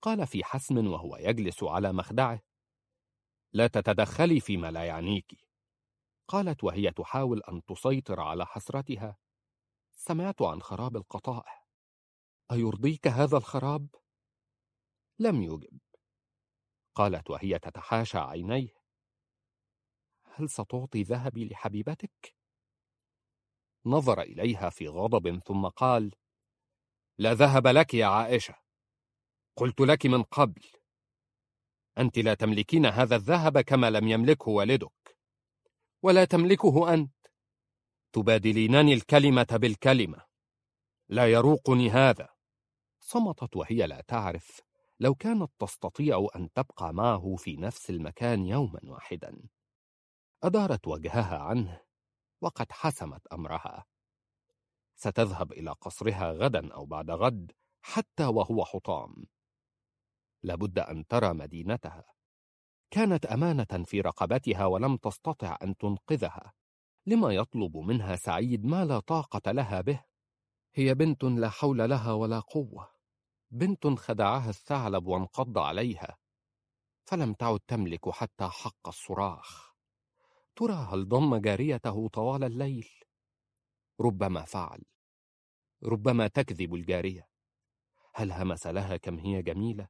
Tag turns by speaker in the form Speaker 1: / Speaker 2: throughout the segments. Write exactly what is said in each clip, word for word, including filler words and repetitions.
Speaker 1: قال في حسم وهو يجلس على مخدعه: لا تتدخلي فيما لا يعنيك. قالت وهي تحاول أن تسيطر على حسرتها: سمعت عن خراب القطائع، أيرضيك هذا الخراب؟ لم يجب. قالت وهي تتحاشى عينيه: هل ستعطي ذهبي لحبيبتك؟ نظر إليها في غضب ثم قال: لا ذهب لك يا عائشة، قلت لك من قبل، أنت لا تملكين هذا الذهب كما لم يملكه والدك، ولا تملكه أنت، تبادلينني الكلمة بالكلمة، لا يروقني هذا. صمتت وهي لا تعرف لو كانت تستطيع أن تبقى معه في نفس المكان يوما واحدا. أدارت وجهها عنه وقد حسمت أمرها، ستذهب إلى قصرها غدا أو بعد غد حتى وهو حطام. لابد أن ترى مدينتها، كانت أمانة في رقبتها ولم تستطع أن تنقذها. لما يطلب منها سعيد ما لا طاقة لها به؟ هي بنت لا حول لها ولا قوة، بنت خدعها الثعلب وانقض عليها، فلم تعد تملك حتى حق الصراخ. ترى هل ضم جاريته طوال الليل؟ ربما فعل، ربما تكذب الجارية. هل همس لها كم هي جميلة؟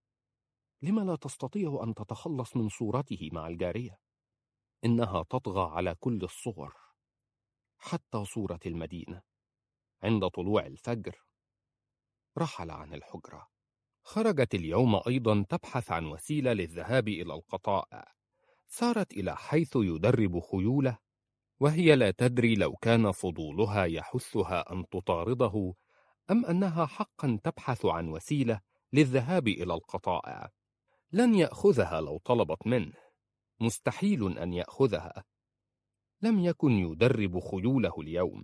Speaker 1: لما لا تستطيع أن تتخلص من صورته مع الجارية؟ إنها تطغى على كل الصور، حتى صورة المدينة. عند طلوع الفجر رحل عن الحجرة. خرجت اليوم أيضا تبحث عن وسيلة للذهاب إلى القطائع. سارت إلى حيث يدرب خيوله، وهي لا تدري لو كان فضولها يحثها أن تطارده أم أنها حقا تبحث عن وسيلة للذهاب إلى القطائع. لن يأخذها لو طلبت منه، مستحيل أن يأخذها. لم يكن يدرب خيوله اليوم.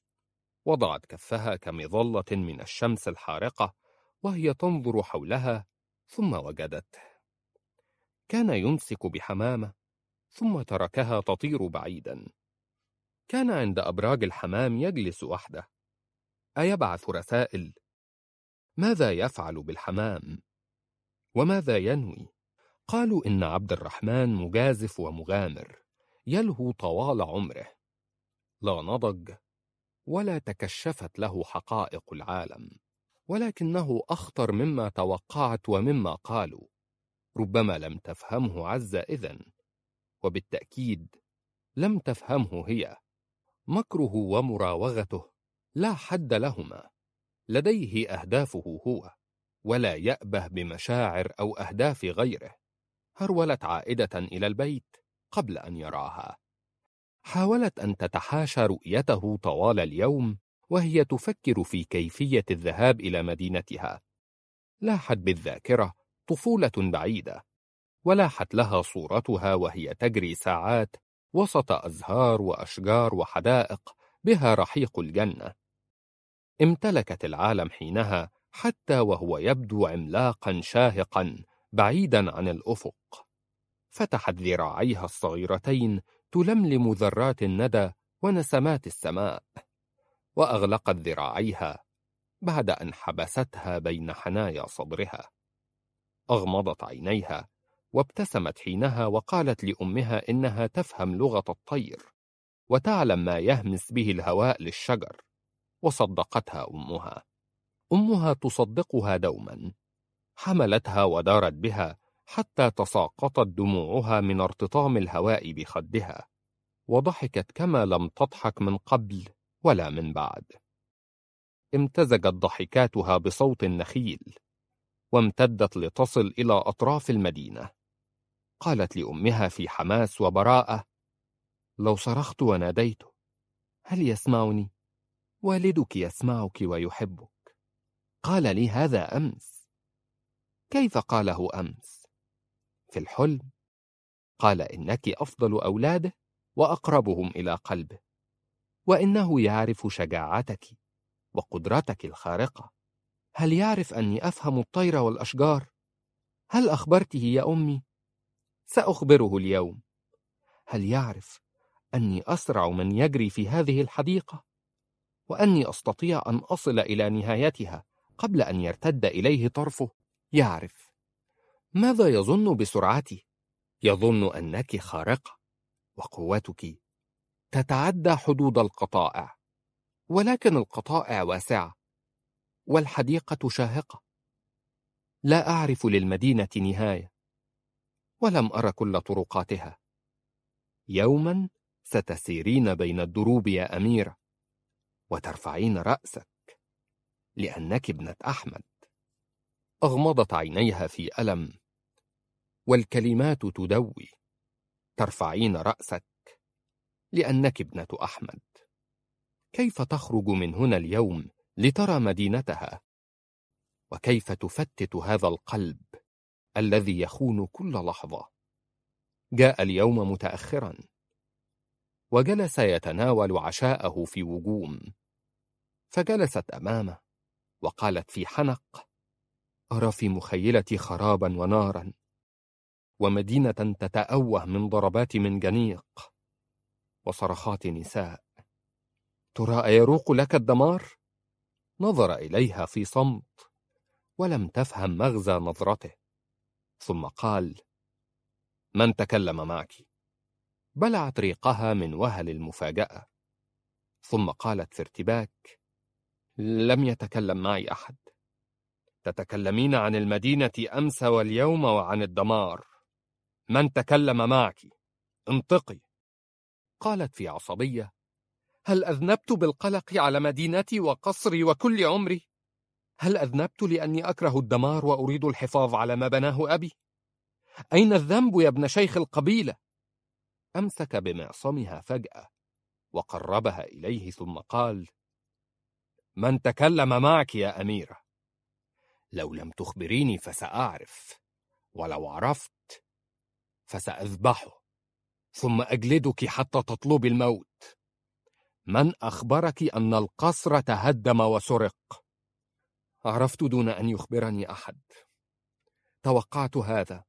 Speaker 1: وضعت كفها كمظلة من الشمس الحارقة وهي تنظر حولها، ثم وجدته. كان يمسك بحمامة ثم تركها تطير بعيدا. كان عند أبراج الحمام يجلس وحده. أيبعث رسائل؟ ماذا يفعل بالحمام؟ وماذا ينوي؟ قالوا إن عبد الرحمن مجازف ومغامر، يلهو طوال عمره. لا نضج ولا تكشفت له حقائق العالم، ولكنه أخطر مما توقعت ومما قالوا. ربما لم تفهمه عزة إذن، وبالتأكيد لم تفهمه هي. مكره ومراوغته لا حد لهما. لديه أهدافه هو، ولا يأبه بمشاعر أو أهداف غيره. هرولت عائدة إلى البيت قبل أن يراها. حاولت أن تتحاشى رؤيته طوال اليوم وهي تفكر في كيفية الذهاب إلى مدينتها. لاحت بالذاكرة طفولة بعيدة، ولاحت لها صورتها وهي تجري ساعات وسط أزهار وأشجار وحدائق بها رحيق الجنة. امتلكت العالم حينها حتى وهو يبدو عملاقا شاهقا بعيدا عن الأفق. فتحت ذراعيها الصغيرتين تلملم ذرات الندى ونسمات السماء، وأغلقت ذراعيها بعد أن حبستها بين حنايا صدرها. أغمضت عينيها وابتسمت حينها وقالت لأمها إنها تفهم لغة الطير وتعلم ما يهمس به الهواء للشجر، وصدقتها أمها. أمها تصدقها دوما. حملتها ودارت بها حتى تساقطت دموعها من ارتطام الهواء بخدها، وضحكت كما لم تضحك من قبل ولا من بعد. امتزجت ضحكاتها بصوت النخيل، وامتدت لتصل إلى أطراف المدينة. قالت لأمها في حماس وبراءة: لو صرخت وناديته هل يسمعني؟ والدك يسمعك ويحبك. قال لي هذا أمس. كيف قاله أمس؟ في الحلم قال إنك أفضل أولاده وأقربهم إلى قلبه، وإنه يعرف شجاعتك وقدرتك الخارقة. هل يعرف أني أفهم الطير والأشجار؟ هل أخبرته يا أمي؟ سأخبره اليوم. هل يعرف أني أسرع من يجري في هذه الحديقة، وأني أستطيع أن أصل إلى نهايتها قبل أن يرتد إليه طرفه؟ يعرف. ماذا يظن بسرعتي؟ يظن أنك خارقة، وقوتك تتعدى حدود القطائع، ولكن القطائع واسعة والحديقة شاهقة. لا أعرف للمدينة نهاية، ولم أر كل طرقاتها. يوما ستسيرين بين الدروب يا أميرة، وترفعين رأسك لأنك ابنة أحمد. أغمضت عينيها في ألم، والكلمات تدوي. ترفعين رأسك لأنك ابنة أحمد. كيف تخرج من هنا اليوم لترى مدينتها؟ وكيف تفتت هذا القلب الذي يخون كل لحظة؟ جاء اليوم متأخرا، وجلس يتناول عشاءه في وجوم، فجلست أمامه وقالت في حنق: أرى في مخيلتي خرابا ونارا، ومدينة تتأوه من ضربات منجنيق وصرخات نساء. ترى أيروق لك الدمار؟ نظر إليها في صمت، ولم تفهم مغزى نظرته، ثم قال: من تكلم معك؟ بلعت ريقها من وهل المفاجأة، ثم قالت في ارتباك: لم يتكلم معي أحد. تتكلمين عن المدينة أمس واليوم وعن الدمار. من تكلم معك؟ انطقي. قالت في عصبية: هل أذنبت بالقلق على مدينتي وقصري وكل عمري؟ هل أذنبت لأني أكره الدمار وأريد الحفاظ على ما بناه أبي؟ أين الذنب يا ابن شيخ القبيلة؟ أمسك بمعصمها فجأة وقربها إليه، ثم قال: من تكلم معك يا أميرة؟ لو لم تخبريني فسأعرف، ولو عرفت فسأذبحه، ثم أجلدك حتى تطلبي الموت. من أخبرك أن القصر تهدم وسرق؟ عرفت دون أن يخبرني أحد. توقعت هذا.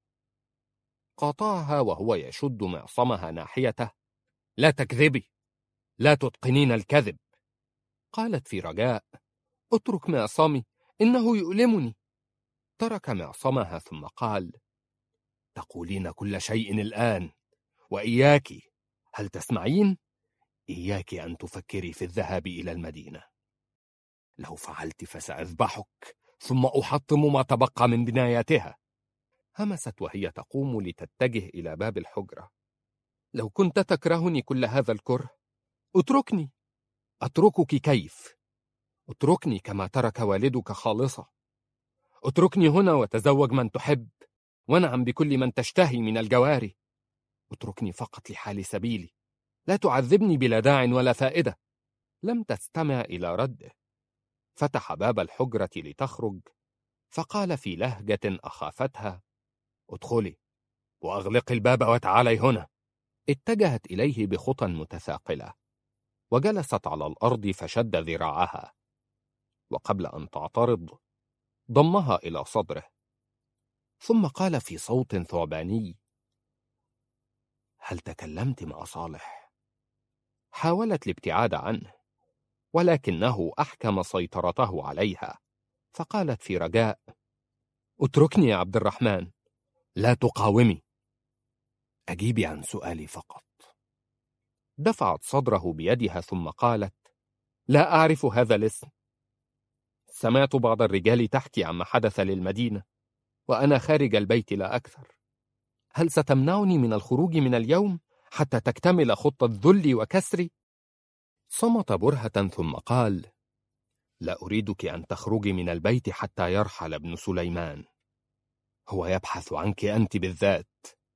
Speaker 1: قاطعها وهو يشد معصمها ناحيته: لا تكذبي، لا تتقنين الكذب. قالت في رجاء: اترك معصمي، إنه يؤلمني. ترك معصمها ثم قال: تقولين كل شيء الآن، وإياك، هل تسمعين؟ إياك أن تفكري في الذهاب إلى المدينة. لو فعلت فسأذبحك، ثم أحطم ما تبقى من بناياتها. همست وهي تقوم لتتجه إلى باب الحجرة. لو كنت تكرهني كل هذا الكره، اتركني. أتركك كيف؟ اتركني كما ترك والدك خالصة. اتركني هنا وتزوج من تحب، وانعم بكل من تشتهي من الجواري. اتركني فقط لحال سبيلي، لا تعذبني بلا داع ولا فائدة. لم تستمع إلى رده. فتح باب الحجرة لتخرج، فقال في لهجة أخافتها: ادخلي وأغلقي الباب وتعالي هنا. اتجهت إليه بخطى متثاقلة، وجلست على الأرض فشد ذراعها، وقبل أن تعترض ضمها إلى صدره، ثم قال في صوت ثعباني: هل تكلمت مع صالح؟ حاولت الابتعاد عنه، ولكنه أحكم سيطرته عليها، فقالت في رجاء: اتركني يا عبد الرحمن، لا تقاومي. أجيبي عن سؤالي فقط. دفعت صدره بيدها ثم قالت: لا أعرف هذا الاسم. سمعت بعض الرجال تحكي عما حدث للمدينة، وأنا خارج البيت لا أكثر. هل ستمنعني من الخروج من اليوم حتى تكتمل خطة ذلي وكسري؟ صمت برهة ثم قال: لا أريدك أن تخرجي من البيت حتى يرحل ابن سليمان. هو يبحث عنك أنت بالذات.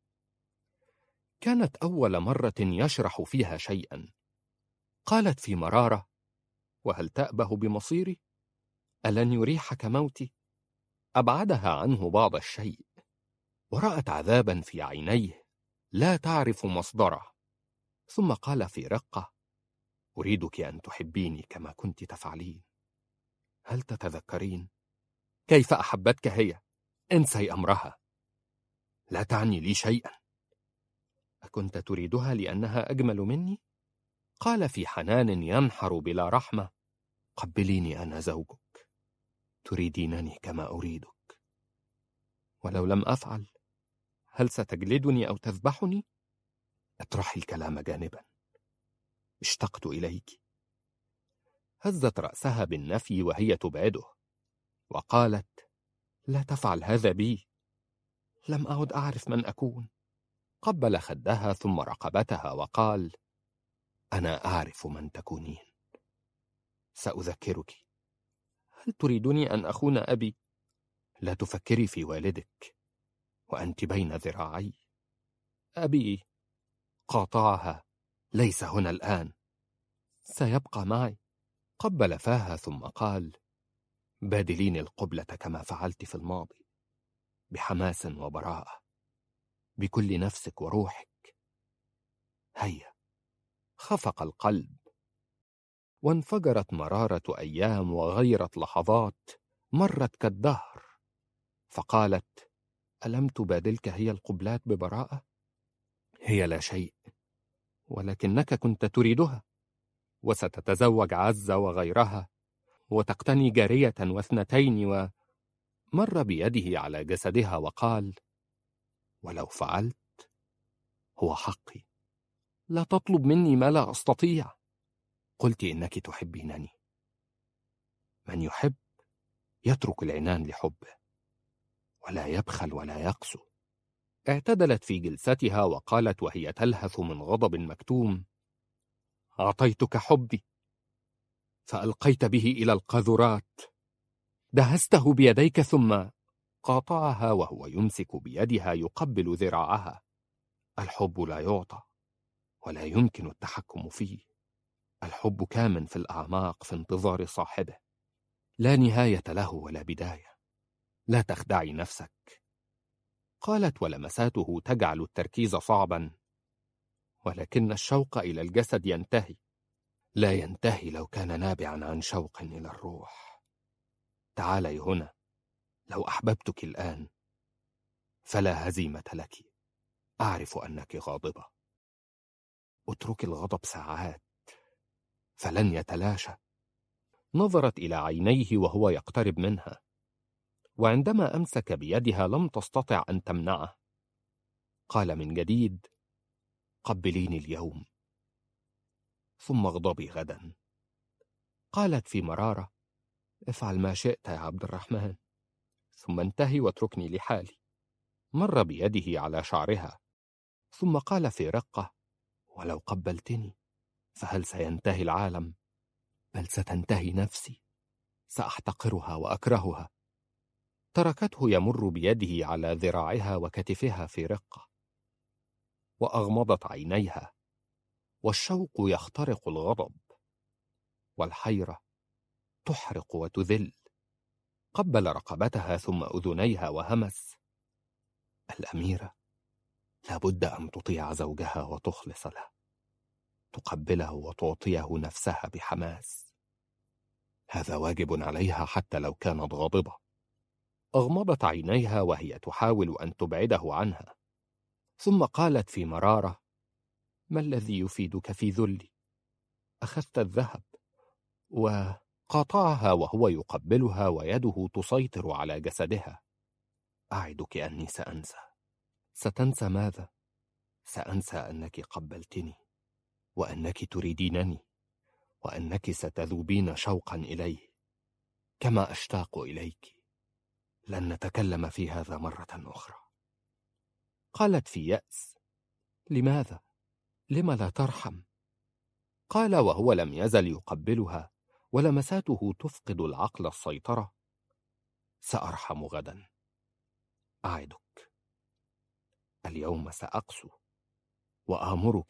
Speaker 1: كانت أول مرة يشرح فيها شيئا. قالت في مرارة: وهل تأبه بمصيري؟ ألن يريحك موتي؟ أبعدها عنه بعض الشيء، ورأت عذابا في عينيه لا تعرف مصدره. ثم قال في رقة: أريدك أن تحبيني كما كنت تفعلين. هل تتذكرين كيف أحبتك هي؟ انسي أمرها، لا تعني لي شيئا. أكنت تريدها لأنها أجمل مني؟ قال في حنان ينحر بلا رحمة: قبليني، أنا زوجك، تريدينني كما أريدك. ولو لم أفعل هل ستجلدني أو تذبحني؟ اطرحي الكلام جانبا، اشتقت إليك. هزت رأسها بالنفي وهي تبعده، وقالت: لا تفعل هذا بي، لم أعد أعرف من أكون. قبل خدها ثم رقبتها وقال: أنا أعرف من تكونين، سأذكرك. هل تريدني أن أخون أبي؟ لا تفكري في والدك وأنت بين ذراعي. أبي، قاطعها، ليس هنا الآن، سيبقى معي. قبل فاها ثم قال: بادليني القبلة كما فعلت في الماضي، بحماس وبراءة، بكل نفسك وروحك. هيا. خفق القلب، وانفجرت مرارة أيام وغيرت لحظات مرت كالدهر. فقالت: ألم تبادلك هي القبلات ببراءة؟ هي لا شيء، ولكنك كنت تريدها، وستتزوج عزة وغيرها، وتقتني جارية واثنتين. ومر بيده على جسدها وقال: ولو فعلت هو حقي، لا تطلب مني ما لا أستطيع. قلت إنك تحبينني، من يحب يترك العنان لحبه، ولا يبخل ولا يقسو. اعتدلت في جلستها وقالت وهي تلهث من غضب مكتوم: أعطيتك حبي فألقيت به إلى القاذورات، دهسته بيديك. ثم قاطعها وهو يمسك بيدها يقبل ذراعها. الحب لا يعطى ولا يمكن التحكم فيه، الحب كامن في الأعماق في انتظار صاحبه، لا نهاية له ولا بداية. لا تخدعي نفسك. قالت ولمساته تجعل التركيز صعبا: ولكن الشوق إلى الجسد ينتهي، لا ينتهي لو كان نابعا عن شوق إلى الروح. تعالي هنا، لو أحببتك الآن فلا هزيمة لك. أعرف أنك غاضبة، اترك الغضب ساعات فلن يتلاشى. نظرت إلى عينيه وهو يقترب منها، وعندما أمسك بيدها لم تستطع أن تمنعه. قال من جديد: قبليني اليوم ثم اغضبي غدا. قالت في مرارة: افعل ما شئت يا عبد الرحمن، ثم انتهي واتركني لحالي. مر بيده على شعرها ثم قال في رقة: ولو قبلتني فهل سينتهي العالم؟ بل ستنتهي نفسي، سأحتقرها وأكرهها. تركته يمر بيده على ذراعها وكتفها في رقة، وأغمضت عينيها، والشوق يخترق الغضب، والحيرة تحرق وتذل. قبل رقبتها ثم أذنيها وهمس: الأميرة لابد أن تطيع زوجها وتخلص له، تقبله وتعطيه نفسها بحماس، هذا واجب عليها حتى لو كانت غاضبة. أغمضت عينيها وهي تحاول أن تبعده عنها، ثم قالت في مرارة: ما الذي يفيدك في ذلي؟ أخذت الذهب. وقاطعها وهو يقبلها ويده تسيطر على جسدها: أعدك أني سأنسى. ستنسى ماذا؟ سأنسى أنك قبلتني، وأنك تريدينني، وأنك ستذوبين شوقا إليه كما أشتاق إليك. لن نتكلم في هذا مرة أخرى. قالت في يأس: لماذا؟ لم لا ترحم؟ قال وهو لم يزل يقبلها ولمساته تفقد العقل السيطرة: سأرحم غدا، أعدك. اليوم سأقسو وآمرك،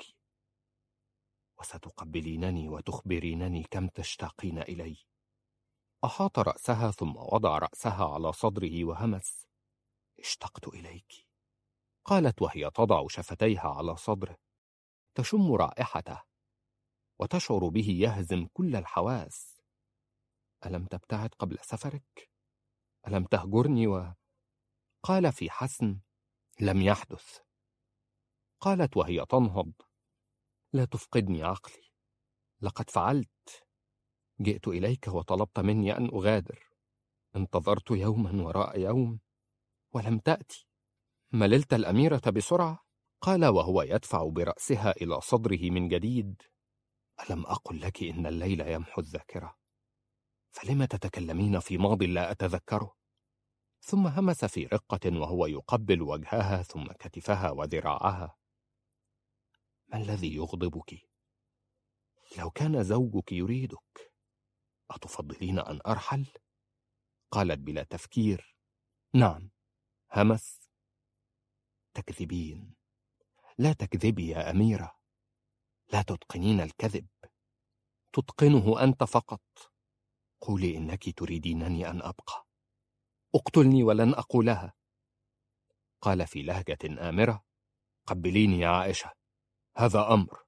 Speaker 1: وستقبلينني وتخبرينني كم تشتاقين إلي. أحاط رأسها ثم وضع رأسها على صدره وهمس: اشتقت إليك. قالت وهي تضع شفتيها على صدره، تشم رائحته وتشعر به يهزم كل الحواس. ألم تبتعد قبل سفرك؟ ألم تهجرني؟ وقال في حسم: لم يحدث. قالت وهي تنهض: لا تفقدني عقلي، لقد فعلت. جئت إليك وطلبت مني أن أغادر، انتظرت يوما وراء يوم، ولم تأتي. مللت الأميرة بسرعة؟ قال وهو يدفع برأسها إلى صدره من جديد: ألم أقل لك إن الليل يمحو الذاكرة؟ فلم تتكلمين في ماض لا أتذكره؟ ثم همس في رقة وهو يقبل وجهها ثم كتفها وذراعها: ما الذي يغضبك؟ لو كان زوجك يريدك أتفضلين أن أرحل؟ قالت بلا تفكير: نعم. همس: تكذبين. لا تكذبي يا أميرة، لا تتقنين الكذب، تتقنه أنت فقط. قولي إنك تريدينني أن أبقى، اقتلني ولن أقولها. قال في لهجة آمرة: قبليني يا عائشة، هذا أمر.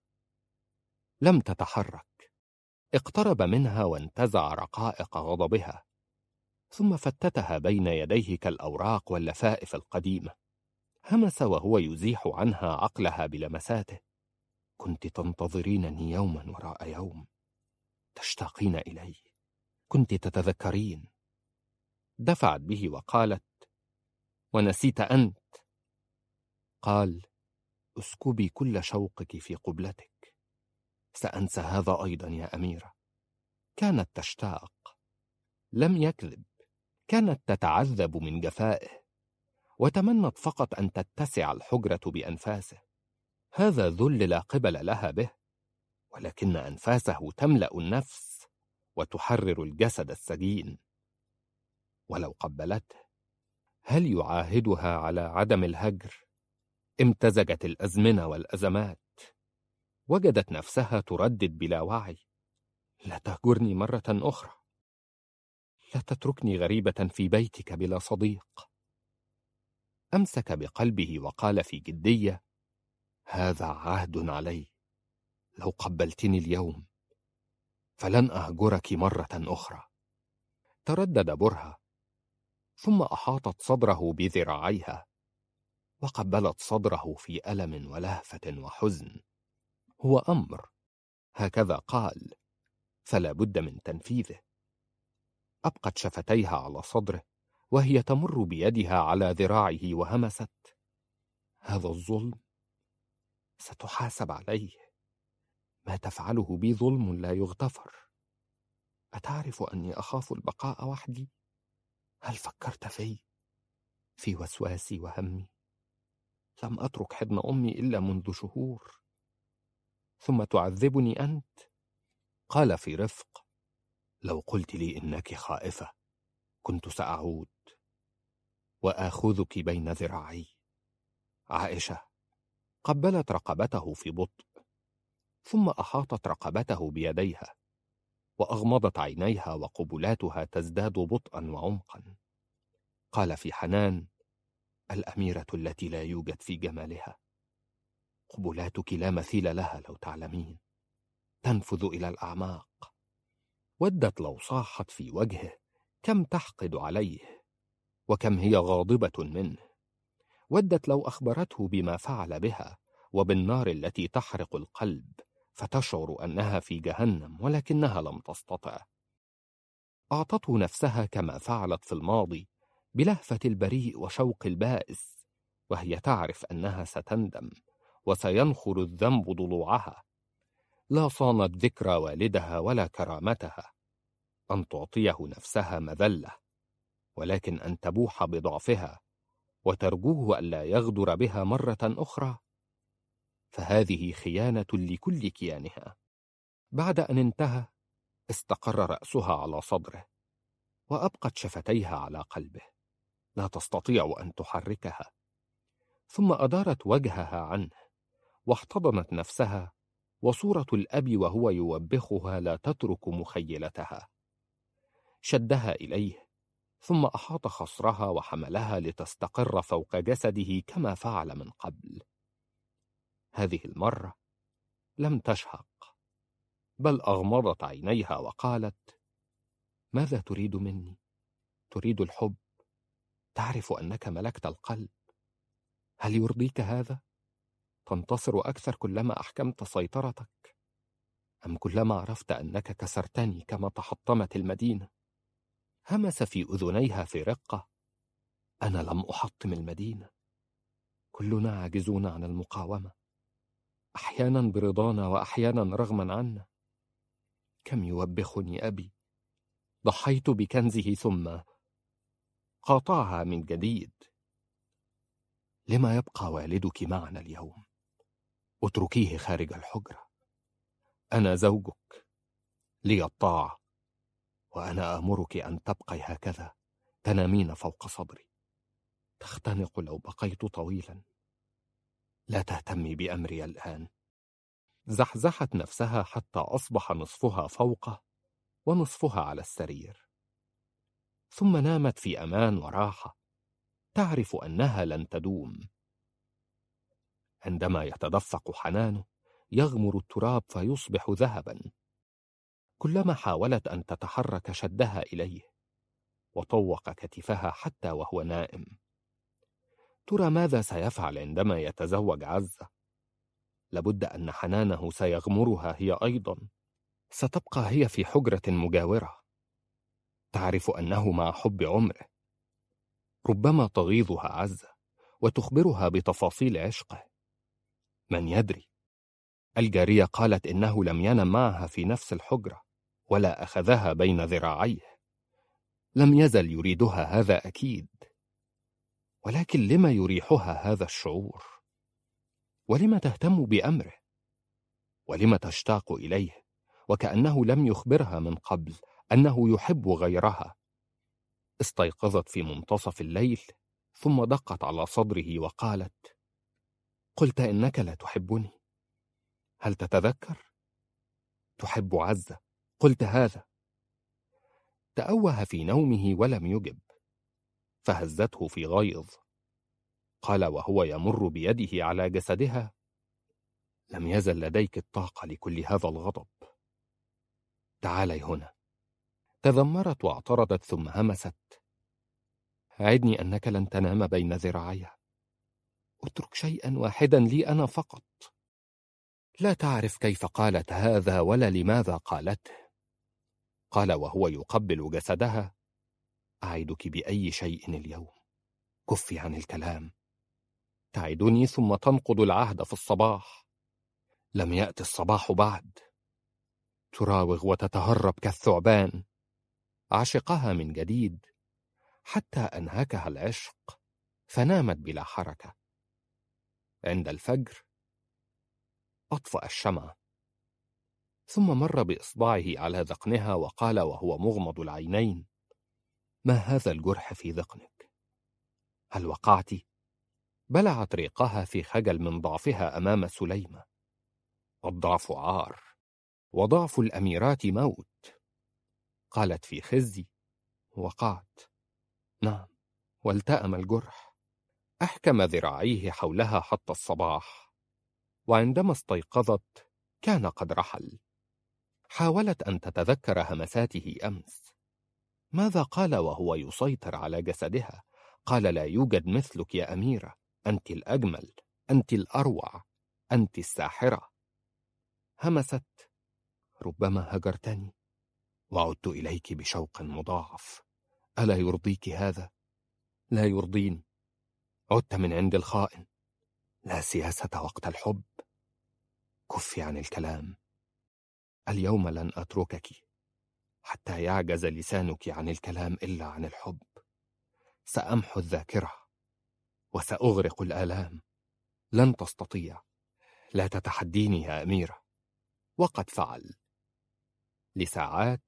Speaker 1: لم تتحرك. اقترب منها وانتزع رقائق غضبها، ثم فتتها بين يديه كالأوراق واللفائف القديمة. همس وهو يزيح عنها عقلها بلمساته: كنت تنتظرينني يوما وراء يوم، تشتاقين إلي، كنت تتذكرين. دفعت به وقالت: ونسيت أنت؟ قال: اسكبي كل شوقك في قبلتك. سأنسى هذا أيضا يا أميرة. كانت تشتاق، لم يكذب. كانت تتعذب من جفائه، وتمنت فقط أن تتسع الحجرة بأنفاسه. هذا ذل لا قبل لها به، ولكن أنفاسه تملأ النفس وتحرر الجسد السجين. ولو قبلته، هل يعاهدها على عدم الهجر؟ امتزجت الأزمنة والأزمات، وجدت نفسها تردد بلا وعي: لا تهجرني مرة أخرى، لا تتركني غريبة في بيتك بلا صديق. أمسك بقلبه وقال في جدية: هذا عهد علي، لو قبلتني اليوم فلن أهجرك مرة أخرى. تردد برهة، ثم أحاطت صدره بذراعيها وقبلت صدره في ألم ولهفة وحزن. هو أمر، هكذا قال، فلا بد من تنفيذه. أبقت شفتيها على صدره وهي تمر بيدها على ذراعه وهمست: هذا الظلم ستحاسب عليه، ما تفعله بي ظلم لا يغتفر. أتعرف أني أخاف البقاء وحدي؟ هل فكرت في في وسواسي وهمي؟ لم أترك حضن أمي إلا منذ شهور، ثم تعذبني أنت. قال في رفق: لو قلت لي إنك خائفة كنت سأعود وآخذك بين ذراعي. عائشة قبلت رقبته في بطء، ثم أحاطت رقبته بيديها وأغمضت عينيها وقبلاتها تزداد بطئا وعمقا. قال في حنان: الأميرة التي لا يوجد في جمالها، قبلاتك لا مثيل لها لو تعلمين، تنفذ إلى الأعماق. ودت لو صاحت في وجهه كم تحقد عليه وكم هي غاضبة منه. ودت لو أخبرته بما فعل بها وبالنار التي تحرق القلب فتشعر أنها في جهنم، ولكنها لم تستطع. أعطته نفسها كما فعلت في الماضي بلهفة البريء وشوق البائس، وهي تعرف أنها ستندم وسينخر الذنب ضلوعها. لا صانت ذكرى والدها ولا كرامتها أن تعطيه نفسها مذلة، ولكن أن تبوح بضعفها وترجوه ألا يغدر بها مرة أخرى، فهذه خيانة لكل كيانها. بعد أن انتهى استقر رأسها على صدره، وأبقت شفتيها على قلبه، لا تستطيع أن تحركها. ثم أدارت وجهها عنه واحتضنت نفسها، وصورة الأب وهو يوبخها لا تترك مخيلتها. شدها إليه، ثم أحاط خصرها وحملها لتستقر فوق جسده كما فعل من قبل. هذه المرة لم تشهق، بل أغمضت عينيها وقالت: ماذا تريد مني؟ تريد الحب؟ تعرف أنك ملكت القلب، هل يرضيك هذا؟ تنتصر أكثر كلما أحكمت سيطرتك، أم كلما عرفت أنك كسرتني كما تحطمت المدينة؟ همس في أذنيها في رقة: أنا لم أحطم المدينة، كلنا عاجزون عن المقاومة، أحيانا برضانا وأحيانا رغما عنا. كم يوبخني أبي، ضحيت بكنزه ثم قاطعها من جديد. لما يبقى والدك معنا اليوم؟ اتركيه خارج الحجرة. أنا زوجك، لي الطاعة، وأنا آمرك أن تبقي هكذا تنامين فوق صدري. تختنق لو بقيت طويلا. لا تهتمي بأمري الآن. زحزحت نفسها حتى أصبح نصفها فوقه ونصفها على السرير، ثم نامت في أمان وراحة، تعرف أنها لن تدوم. عندما يتدفق حنانه يغمر التراب فيصبح ذهبا. كلما حاولت أن تتحرك شدها إليه وطوق كتفها حتى وهو نائم. ترى ماذا سيفعل عندما يتزوج عزة؟ لابد أن حنانه سيغمرها هي أيضا. ستبقى هي في حجرة مجاورة، تعرف أنه مع حب عمره. ربما تغيظها عزة وتخبرها بتفاصيل عشقه. من يدري؟ الجارية قالت إنه لم ينم معها في نفس الحجرة ولا أخذها بين ذراعيه. لم يزل يريدها، هذا أكيد. ولكن لما يريحها هذا الشعور؟ ولما تهتم بأمره؟ ولما تشتاق إليه وكأنه لم يخبرها من قبل أنه يحب غيرها؟ استيقظت في منتصف الليل ثم دقت على صدره وقالت: قلت إنك لا تحبني، هل تتذكر؟ تحب عزة، قلت هذا. تأوه في نومه ولم يجب، فهزته في غيظ. قال وهو يمر بيده على جسدها: لم يزل لديك الطاقة لكل هذا الغضب. تعالي هنا. تذمرت واعترضت ثم همست: عدني أنك لن تنام بين ذراعي. اترك شيئا واحدا لي أنا فقط. لا تعرف كيف قالت هذا ولا لماذا قالته. قال وهو يقبل جسدها: أعدك بأي شيء اليوم. كفي عن الكلام. تعدني ثم تنقض العهد في الصباح. لم يأتي الصباح بعد. تراوغ وتتهرب كالثعبان. عشقها من جديد حتى أنهكها العشق، فنامت بلا حركة. عند الفجر أطفأ الشمعة، ثم مر بإصبعه على ذقنها وقال وهو مغمض العينين: ما هذا الجرح في ذقنك؟ هل وقعت؟ بلعت ريقها في خجل من ضعفها أمام سليمة. الضعف عار، وضعف الأميرات موت. قالت في خزي: وقعت. نعم، والتأم الجرح. أحكم ذراعيه حولها حتى الصباح، وعندما استيقظت كان قد رحل. حاولت أن تتذكر همساته أمس. ماذا قال وهو يسيطر على جسدها؟ قال: لا يوجد مثلك يا أميرة، أنت الأجمل، أنت الأروع، أنت الساحرة. همست: ربما هجرتني وعدت إليك بشوق مضاعف. ألا يرضيك هذا؟ لا يرضيني. عدت من عند الخائن. لا سياسة وقت الحب. كفي عن الكلام. اليوم لن أتركك حتى يعجز لسانك عن الكلام إلا عن الحب. سأمحو الذاكرة وسأغرق الآلام. لن تستطيع. لا تتحديني يا أميرة. وقد فعل. لساعات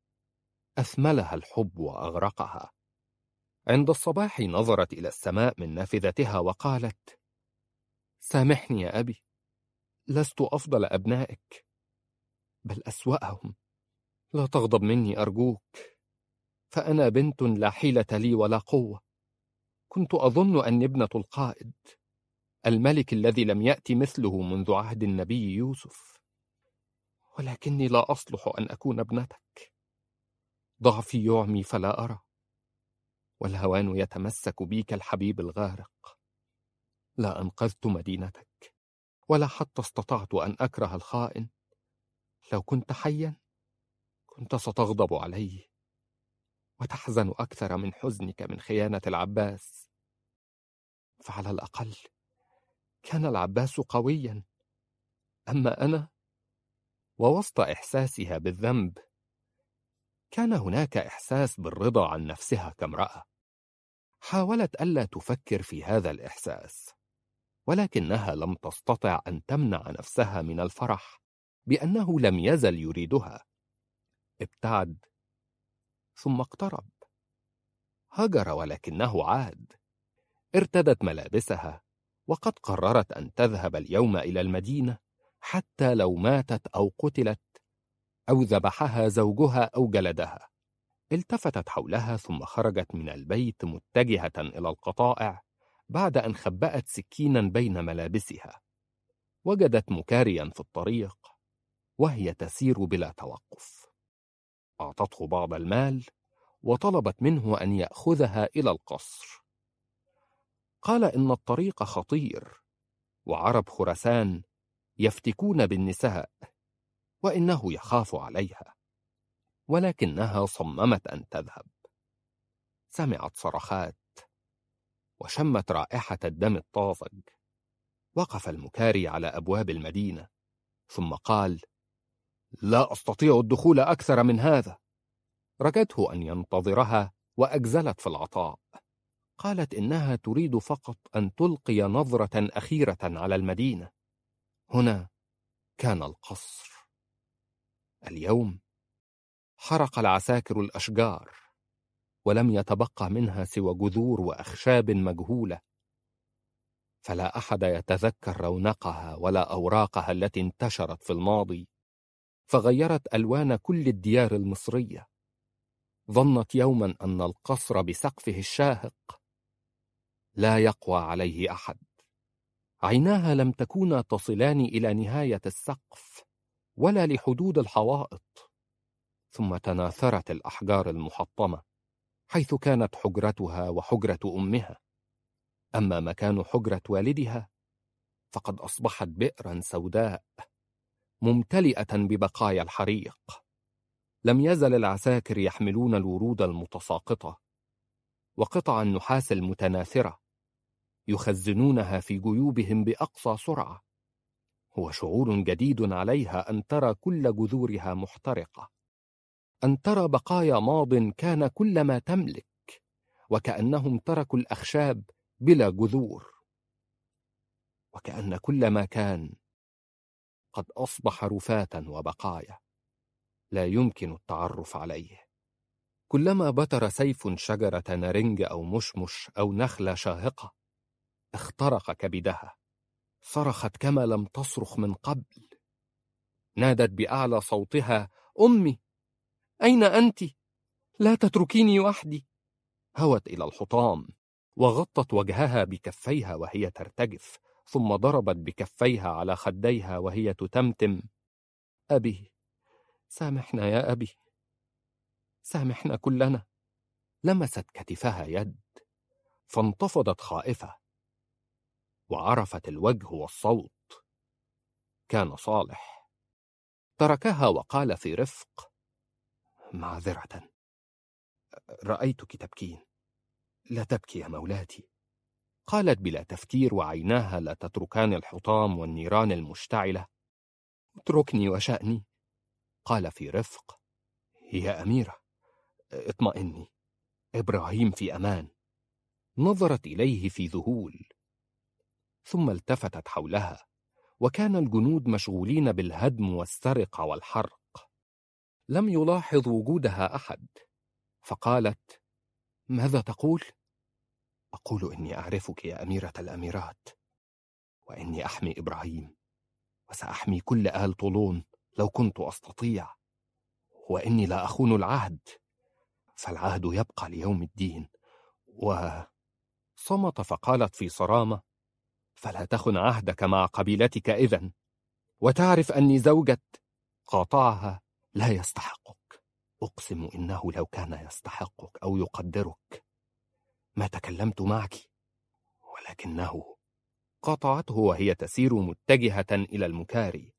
Speaker 1: أثملها الحب وأغرقها. عند الصباح نظرت إلى السماء من نافذتها وقالت: سامحني يا أبي، لست أفضل أبنائك بل أسوأهم. لا تغضب مني أرجوك، فأنا بنت لا حيلة لي ولا قوة. كنت أظن أني ابنة القائد، الملك الذي لم يأتي مثله منذ عهد النبي يوسف، ولكني لا أصلح أن أكون ابنتك. ضعفي يعمي فلا أرى، والهوان يتمسك بي كالحبيب الغارق. لا أنقذت مدينتك ولا حتى استطعت أن أكره الخائن. لو كنت حيا كنت ستغضب علي، وتحزن أكثر من حزنك من خيانة العباس. فعلى الأقل كان العباس قويا، أما أنا ووسط إحساسها بالذنب كان هناك إحساس بالرضا عن نفسها كامرأة. حاولت ألا تفكر في هذا الإحساس، ولكنها لم تستطع أن تمنع نفسها من الفرح بأنه لم يزل يريدها. ابتعد ثم اقترب، هجر ولكنه عاد. ارتدت ملابسها وقد قررت أن تذهب اليوم إلى المدينة حتى لو ماتت أو قتلت أو ذبحها زوجها أو جلدها. التفتت حولها ثم خرجت من البيت متجهة إلى القطائع بعد أن خبأت سكينا بين ملابسها. وجدت مكاريا في الطريق وهي تسير بلا توقف. أعطته بعض المال وطلبت منه أن يأخذها إلى القصر. قال إن الطريق خطير وعرب خراسان يفتكون بالنساء وإنه يخاف عليها، ولكنها صممت أن تذهب. سمعت صرخات وشمت رائحة الدم الطازج. وقف المكاري على أبواب المدينة ثم قال: لا أستطيع الدخول أكثر من هذا. رجته أن ينتظرها وأجزلت في العطاء. قالت إنها تريد فقط أن تلقي نظرة أخيرة على المدينة. هنا كان القصر. اليوم حرق العساكر الأشجار ولم يتبقى منها سوى جذور وأخشاب مجهولة، فلا أحد يتذكر رونقها ولا أوراقها التي انتشرت في الماضي فغيرت ألوان كل الديار المصرية. ظنت يوما أن القصر بسقفه الشاهق لا يقوى عليه أحد. عيناها لم تكونا تصلان إلى نهاية السقف ولا لحدود الحوائط. ثم تناثرت الأحجار المحطمة حيث كانت حجرتها وحجرة أمها. أما مكان حجرة والدها فقد أصبحت بئرا سوداء ممتلئة ببقايا الحريق. لم يزل العساكر يحملون الورود المتساقطة وقطع النحاس المتناثرة يخزنونها في جيوبهم بأقصى سرعة. هو شعور جديد عليها أن ترى كل جذورها محترقة، أن ترى بقايا ماض كان كل ما تملك، وكأنهم تركوا الأخشاب بلا جذور، وكأن كل ما كان قد أصبح رفاة وبقايا لا يمكن التعرف عليه. كلما بتر سيف شجرة نارنج أو مشمش أو نخلة شاهقة اخترق كبدها. صرخت كما لم تصرخ من قبل. نادت بأعلى صوتها: أمي، أين أنت؟ لا تتركيني وحدي. هوت إلى الحطام وغطت وجهها بكفيها وهي ترتجف، ثم ضربت بكفيها على خديها وهي تتمتم: أبي، سامحنا يا أبي، سامحنا كلنا. لمست كتفها يد فانتفضت خائفة، وعرفت الوجه والصوت. كان صالح. تركها وقال في رفق: معذرة، رأيتك تبكين. لا تبكي يا مولاتي. قالت بلا تفكير وعيناها لا تتركان الحطام والنيران المشتعلة: اتركني وشأني. قال في رفق: يا أميرة، اطمئني، إبراهيم في أمان. نظرت إليه في ذهول، ثم التفتت حولها وكان الجنود مشغولين بالهدم والسرقة والحرق. لم يلاحظ وجودها أحد، فقالت: ماذا تقول؟ أقول إني أعرفك يا أميرة الأميرات، وإني أحمي إبراهيم، وسأحمي كل آل طولون لو كنت أستطيع، وإني لا أخون العهد، فالعهد يبقى ليوم الدين. وصمت فقالت في صرامة: فلا تخن عهدك مع قبيلتك إذن، وتعرف أني زوجة. قاطعها: لا يستحقك. أقسم إنه لو كان يستحقك أو يقدرك ما تكلمت معك، ولكنه. قاطعته وهي تسير متجهة إلى المكاري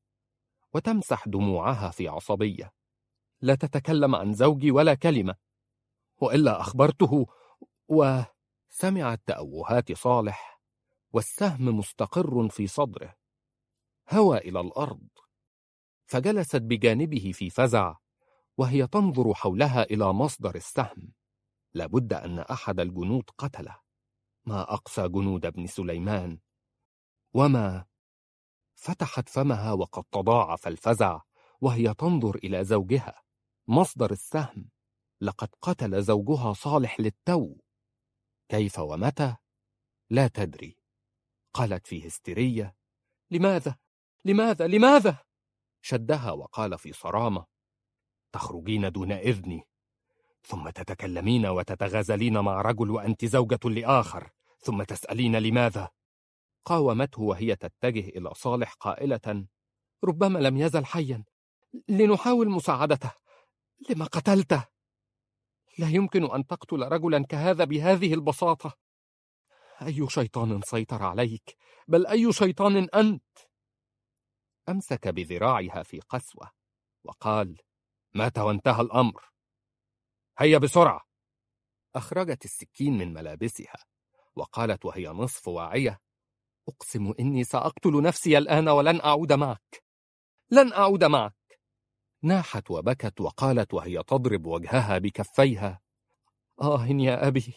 Speaker 1: وتمسح دموعها في عصبية: لا تتكلم عن زوجي ولا كلمة. وإلا أخبرته. وسمع التأوهات صالح والسهم مستقر في صدره. هوى إلى الأرض، فجلست بجانبه في فزع وهي تنظر حولها إلى مصدر السهم. لابد أن أحد الجنود قتله. ما أقسى جنود ابن سليمان. وما فتحت فمها وقد تضاعف الفزع وهي تنظر إلى زوجها. مصدر السهم. لقد قتل زوجها صالح للتو. كيف ومتى؟ لا تدري. قالت في هستيرية: لماذا؟ لماذا؟ لماذا؟ شدها وقال في صرامة: تخرجين دون إذني، ثم تتكلمين وتتغازلين مع رجل وأنت زوجة لآخر، ثم تسألين لماذا؟ قاومته وهي تتجه إلى صالح قائلة: ربما لم يزل حيا، لنحاول مساعدته. لما قتلته؟ لا يمكن أن تقتل رجلا كهذا بهذه البساطة. أي شيطان سيطر عليك؟ بل أي شيطان أنت؟ أمسك بذراعها في قسوة وقال: مات وانتهى الأمر، هيا بسرعة. أخرجت السكين من ملابسها وقالت وهي نصف واعية: أقسم إني سأقتل نفسي الآن ولن أعود معك، لن أعود معك. ناحت وبكت وقالت وهي تضرب وجهها بكفيها: آه يا أبي،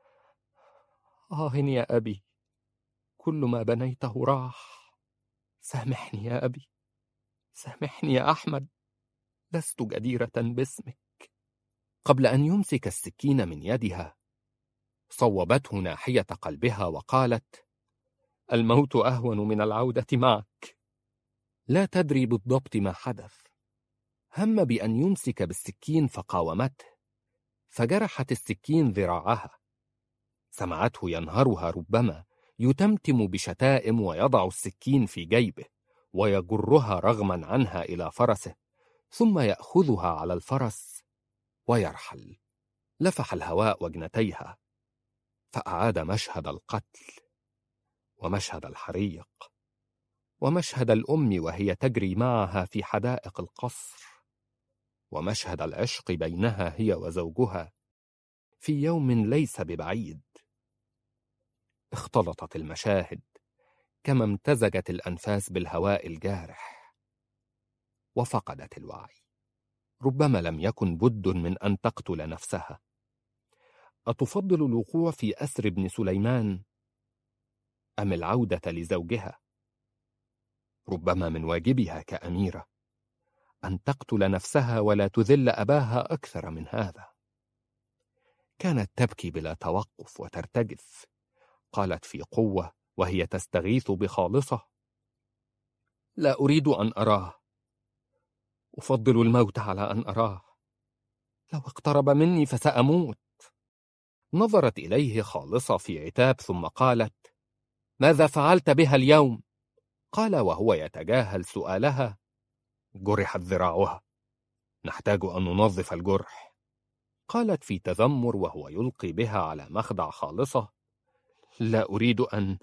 Speaker 1: آه يا أبي، كل ما بنيته راح. سامحني يا أبي، سامحني يا أحمد، لست جديرة باسمك. قبل أن يمسك السكين من يدها صوبته ناحية قلبها وقالت: الموت أهون من العودة معك. لا تدري بالضبط ما حدث. هم بأن يمسك بالسكين فقاومته، فجرحت السكين ذراعها. سمعته ينهرها، ربما يتمتم بشتائم، ويضع السكين في جيبه ويجرها رغما عنها إلى فرسه، ثم يأخذها على الفرس ويرحل. لفح الهواء وجنتيها، فأعاد مشهد القتل ومشهد الحريق ومشهد الأم وهي تجري معها في حدائق القصر، ومشهد العشق بينها هي وزوجها في يوم ليس ببعيد. اختلطت المشاهد كما امتزجت الأنفاس بالهواء الجارح، وفقدت الوعي. ربما لم يكن بد من أن تقتل نفسها. أتفضل الوقوع في أسر ابن سليمان أم العودة لزوجها؟ ربما من واجبها كأميرة أن تقتل نفسها ولا تذل أباها أكثر من هذا. كانت تبكي بلا توقف وترتجف. قالت في قوة وهي تستغيث بخالصة: لا أريد أن أراه، أفضل الموت على أن أراه. لو اقترب مني فسأموت. نظرت إليه خالصة في عتاب ثم قالت: ماذا فعلت بها اليوم؟ قال وهو يتجاهل سؤالها: جرحت ذراعها، نحتاج أن ننظف الجرح. قالت في تذمر وهو يلقي بها على مخدع خالصة: لا أريد أن.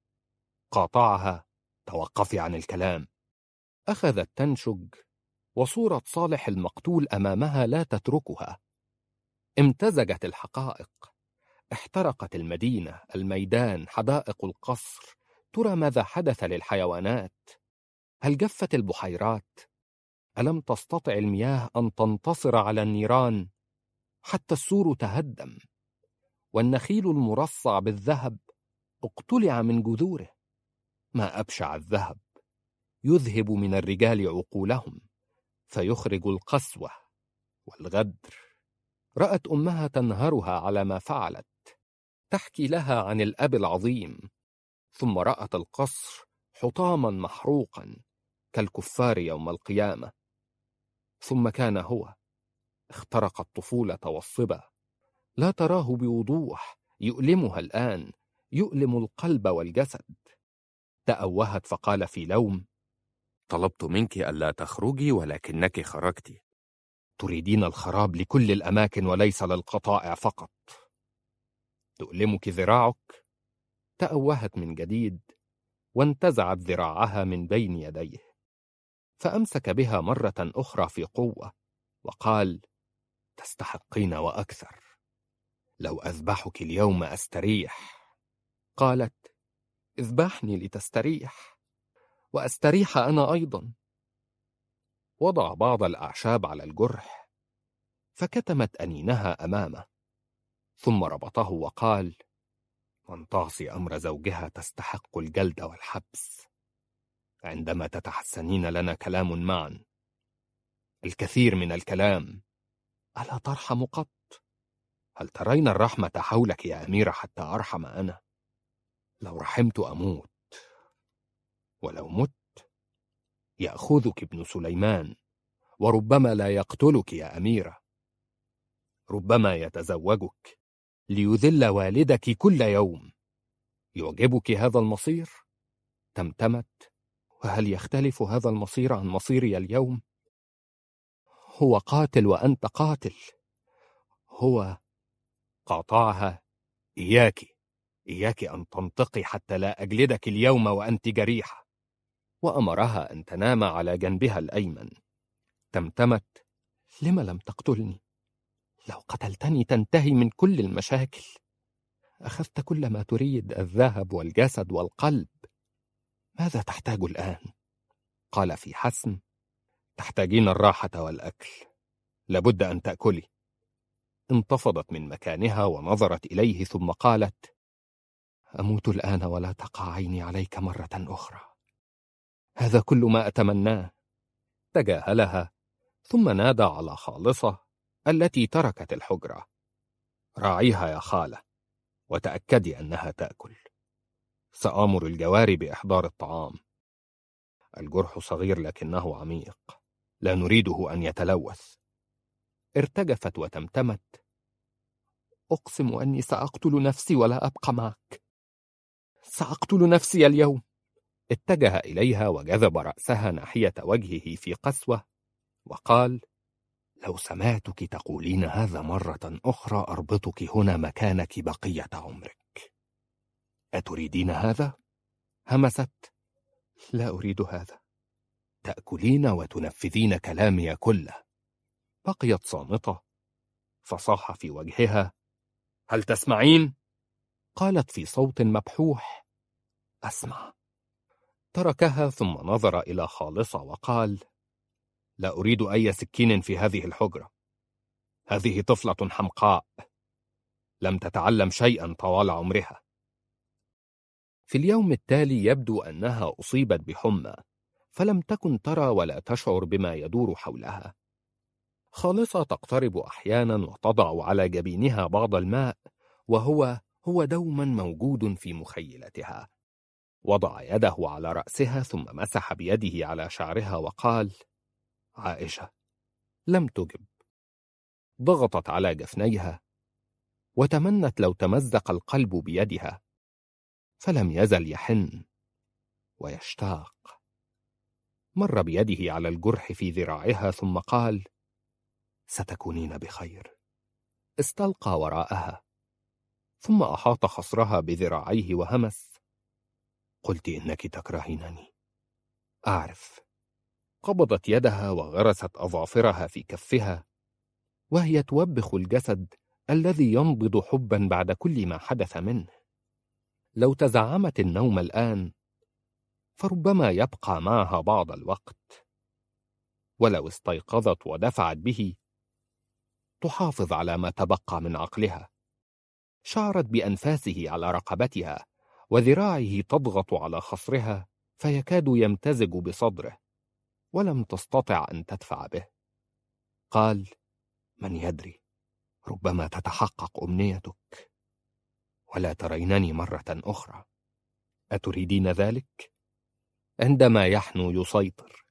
Speaker 1: قاطعها: توقفي عن الكلام. أخذت تنشج، وصورة صالح المقتول أمامها لا تتركها. امتزجت الحقائق. احترقت المدينة، الميدان، حدائق القصر. ترى ماذا حدث للحيوانات؟ هل جفت البحيرات؟ ألم تستطع المياه أن تنتصر على النيران؟ حتى السور تهدم، والنخيل المرصع بالذهب اقتلع من جذوره. ما أبشع الذهب، يذهب من الرجال عقولهم، فيخرج القسوة والغدر. رأت أمها تنهرها على ما فعلت، تحكي لها عن الأب العظيم. ثم رأت القصر حطاما محروقا كالكفار يوم القيامة. ثم كان هو. اخترق الطفولة والصبا. لا تراه بوضوح، يؤلمها الآن، يؤلم القلب والجسد. تأوهت فقال في لوم: طلبت منك ألا تخرجي ولكنك خرجت. تريدين الخراب لكل الأماكن وليس للقطائع فقط. تؤلمك ذراعك؟ تأوهت من جديد، وانتزعت ذراعها من بين يديه، فأمسك بها مرة أخرى في قوة وقال: تستحقين وأكثر. لو أذبحك اليوم أستريح. قالت: اذبحني لتستريح، وأستريح أنا أيضا. وضع بعض الأعشاب على الجرح، فكتمت أنينها أمامه، ثم ربطه وقال: من تعصي أمر زوجها تستحق الجلد والحبس. عندما تتحسنين لنا كلام معا، الكثير من الكلام، ألا ترحم قط؟ هل ترين الرحمة حولك يا أميرة حتى أرحم أنا؟ لو رحمت أموت، ولو مت يأخذك ابن سليمان، وربما لا يقتلك يا أميرة. ربما يتزوجك ليذل والدك كل يوم. يعجبك هذا المصير؟ تمتمت: وهل يختلف هذا المصير عن مصيري اليوم؟ هو قاتل وأنت قاتل. هو قاطعها: إياك إياك أن تنطقي حتى لا أجلدك اليوم وأنت جريحة. وأمرها أن تنام على جنبها الأيمن. تمتمت: لم لم تقتلني؟ لو قتلتني تنتهي من كل المشاكل. أخذت كل ما تريد، الذهب والجسد والقلب. ماذا تحتاج الآن؟ قال في حسم: تحتاجين الراحة والأكل، لابد أن تأكلي. انتفضت من مكانها ونظرت إليه، ثم قالت: أموت الآن ولا تقع عيني عليك مرة أخرى. هذا كل ما أتمناه. تجاهلها، ثم نادى على خالصة التي تركت الحجرة: راعيها يا خالة، وتأكدي أنها تأكل. سآمر الجواري بإحضار الطعام. الجرح صغير لكنه عميق، لا نريده أن يتلوث. ارتجفت وتمتمت: أقسم أني سأقتل نفسي ولا أبقى معك. سأقتل نفسي اليوم. اتجه إليها وجذب رأسها ناحية وجهه في قسوة، وقال: لو سمعتك تقولين هذا مرة أخرى أربطك هنا مكانك بقية عمرك. أتريدين هذا؟ همست: لا أريد هذا. تأكلين وتنفذين كلامي كله. بقيت صامتة، فصاح في وجهها: هل تسمعين؟ قالت في صوت مبحوح: أسمع. تركها ثم نظر إلى خالصة وقال: لا أريد أي سكين في هذه الحجرة. هذه طفلة حمقاء، لم تتعلم شيئا طوال عمرها. في اليوم التالي يبدو أنها أصيبت بحمى، فلم تكن ترى ولا تشعر بما يدور حولها. خالصة تقترب أحيانا وتضع على جبينها بعض الماء، وهو هو دوما موجود في مخيلتها. وضع يده على رأسها ثم مسح بيده على شعرها وقال: عائشة. لم تجب. ضغطت على جفنيها وتمنت لو تمزق القلب بيدها، فلم يزل يحن ويشتاق. مر بيده على الجرح في ذراعها ثم قال: ستكونين بخير. استلقى وراءها، ثم أحاط خصرها بذراعيه وهمس: قلت إنك تكرهينني. أعرف. قبضت يدها وغرست أظافرها في كفها، وهي توبخ الجسد الذي ينبض حبا بعد كل ما حدث منه. لو تزعمت النوم الآن فربما يبقى معها بعض الوقت، ولو استيقظت ودفعت به تحافظ على ما تبقى من عقلها. شعرت بأنفاسه على رقبتها، وذراعه تضغط على خصرها فيكاد يمتزج بصدره، ولم تستطع أن تدفع به. قال: من يدري، ربما تتحقق أمنيتك ولا ترينني مرة أخرى. أتريدين ذلك؟ عندما يحنو يسيطر.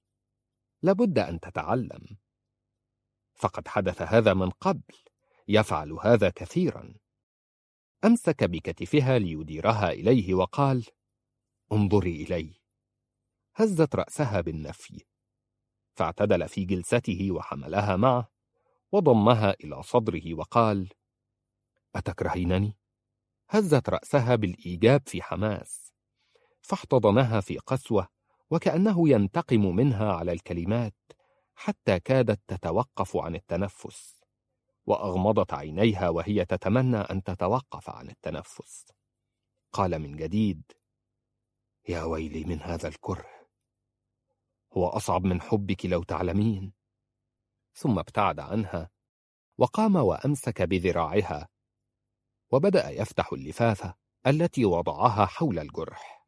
Speaker 1: لابد أن تتعلم، فقد حدث هذا من قبل، يفعل هذا كثيرا. أمسك بكتفها ليديرها إليه وقال: انظري إلي. هزت رأسها بالنفي، فاعتدل في جلسته وحملها معه وضمها إلى صدره وقال: أتكرهينني؟ هزت رأسها بالإيجاب في حماس، فاحتضنها في قسوة وكأنه ينتقم منها على الكلمات، حتى كادت تتوقف عن التنفس. وأغمضت عينيها وهي تتمنى أن تتوقف عن التنفس. قال من جديد: يا ويلي من هذا الكره، هو أصعب من حبك لو تعلمين. ثم ابتعد عنها وقام وأمسك بذراعها وبدأ يفتح اللفافة التي وضعها حول الجرح.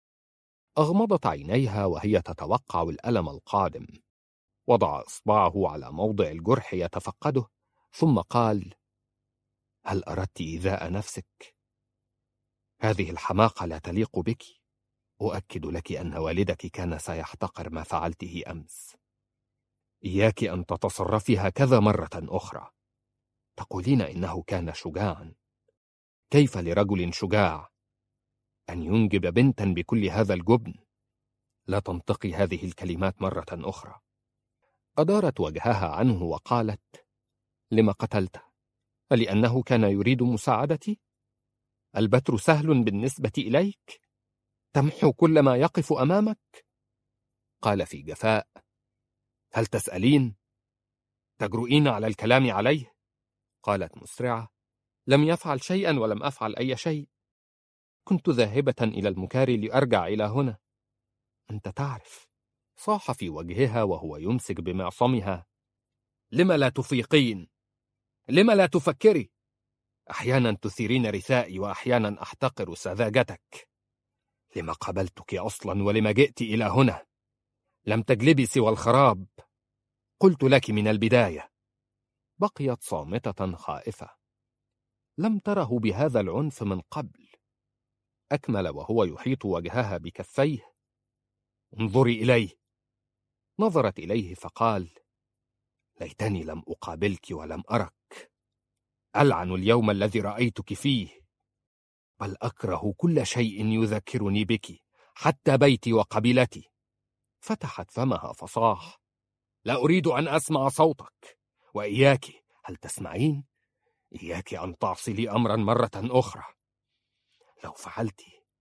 Speaker 1: أغمضت عينيها وهي تتوقع الألم القادم. وضع إصبعه على موضع الجرح يتفقده، ثم قال: هل أردت إيذاء نفسك؟ هذه الحماقة لا تليق بك. أؤكد لك أن والدك كان سيحتقر ما فعلته أمس. إياك أن تتصرفي هكذا مرة أخرى. تقولين إنه كان شجاعا. كيف لرجل شجاع أن ينجب بنتا بكل هذا الجبن؟ لا تنطقي هذه الكلمات مرة أخرى. أدارت وجهها عنه وقالت: لما قتلته؟ لأنه كان يريد مساعدتي؟ البتر سهل بالنسبة إليك؟ تمحو كل ما يقف أمامك؟ قال في جفاء: هل تسألين؟ تجرؤين على الكلام عليه؟ قالت مسرعة: لم يفعل شيئا ولم أفعل أي شيء. كنت ذاهبة إلى المكاري لأرجع إلى هنا. أنت تعرف. صاح في وجهها وهو يمسك بمعصمها: لم لا تفيقين؟ لم لا تفكري؟ أحيانا تثيرين رثائي وأحيانا أحتقر سذاجتك. لما قبلتك أصلا ولما جئت إلى هنا؟ لم تجلبي سوى الخراب. قلت لك من البداية. بقيت صامتة خائفة. لم تره بهذا العنف من قبل. أكمل وهو يحيط وجهها بكفيه: انظري إليه. نظرت إليه فقال: ليتني لم أقابلك ولم أرك. ألعن اليوم الذي رأيتك فيه، بل أكره كل شيء يذكرني بك، حتى بيتي وقبيلتي. فتحت فمها فصاح: لا أريد أن أسمع صوتك. وإياك، هل تسمعين؟ إياك أن تعصي أمرا مرة أخرى. لو فعلت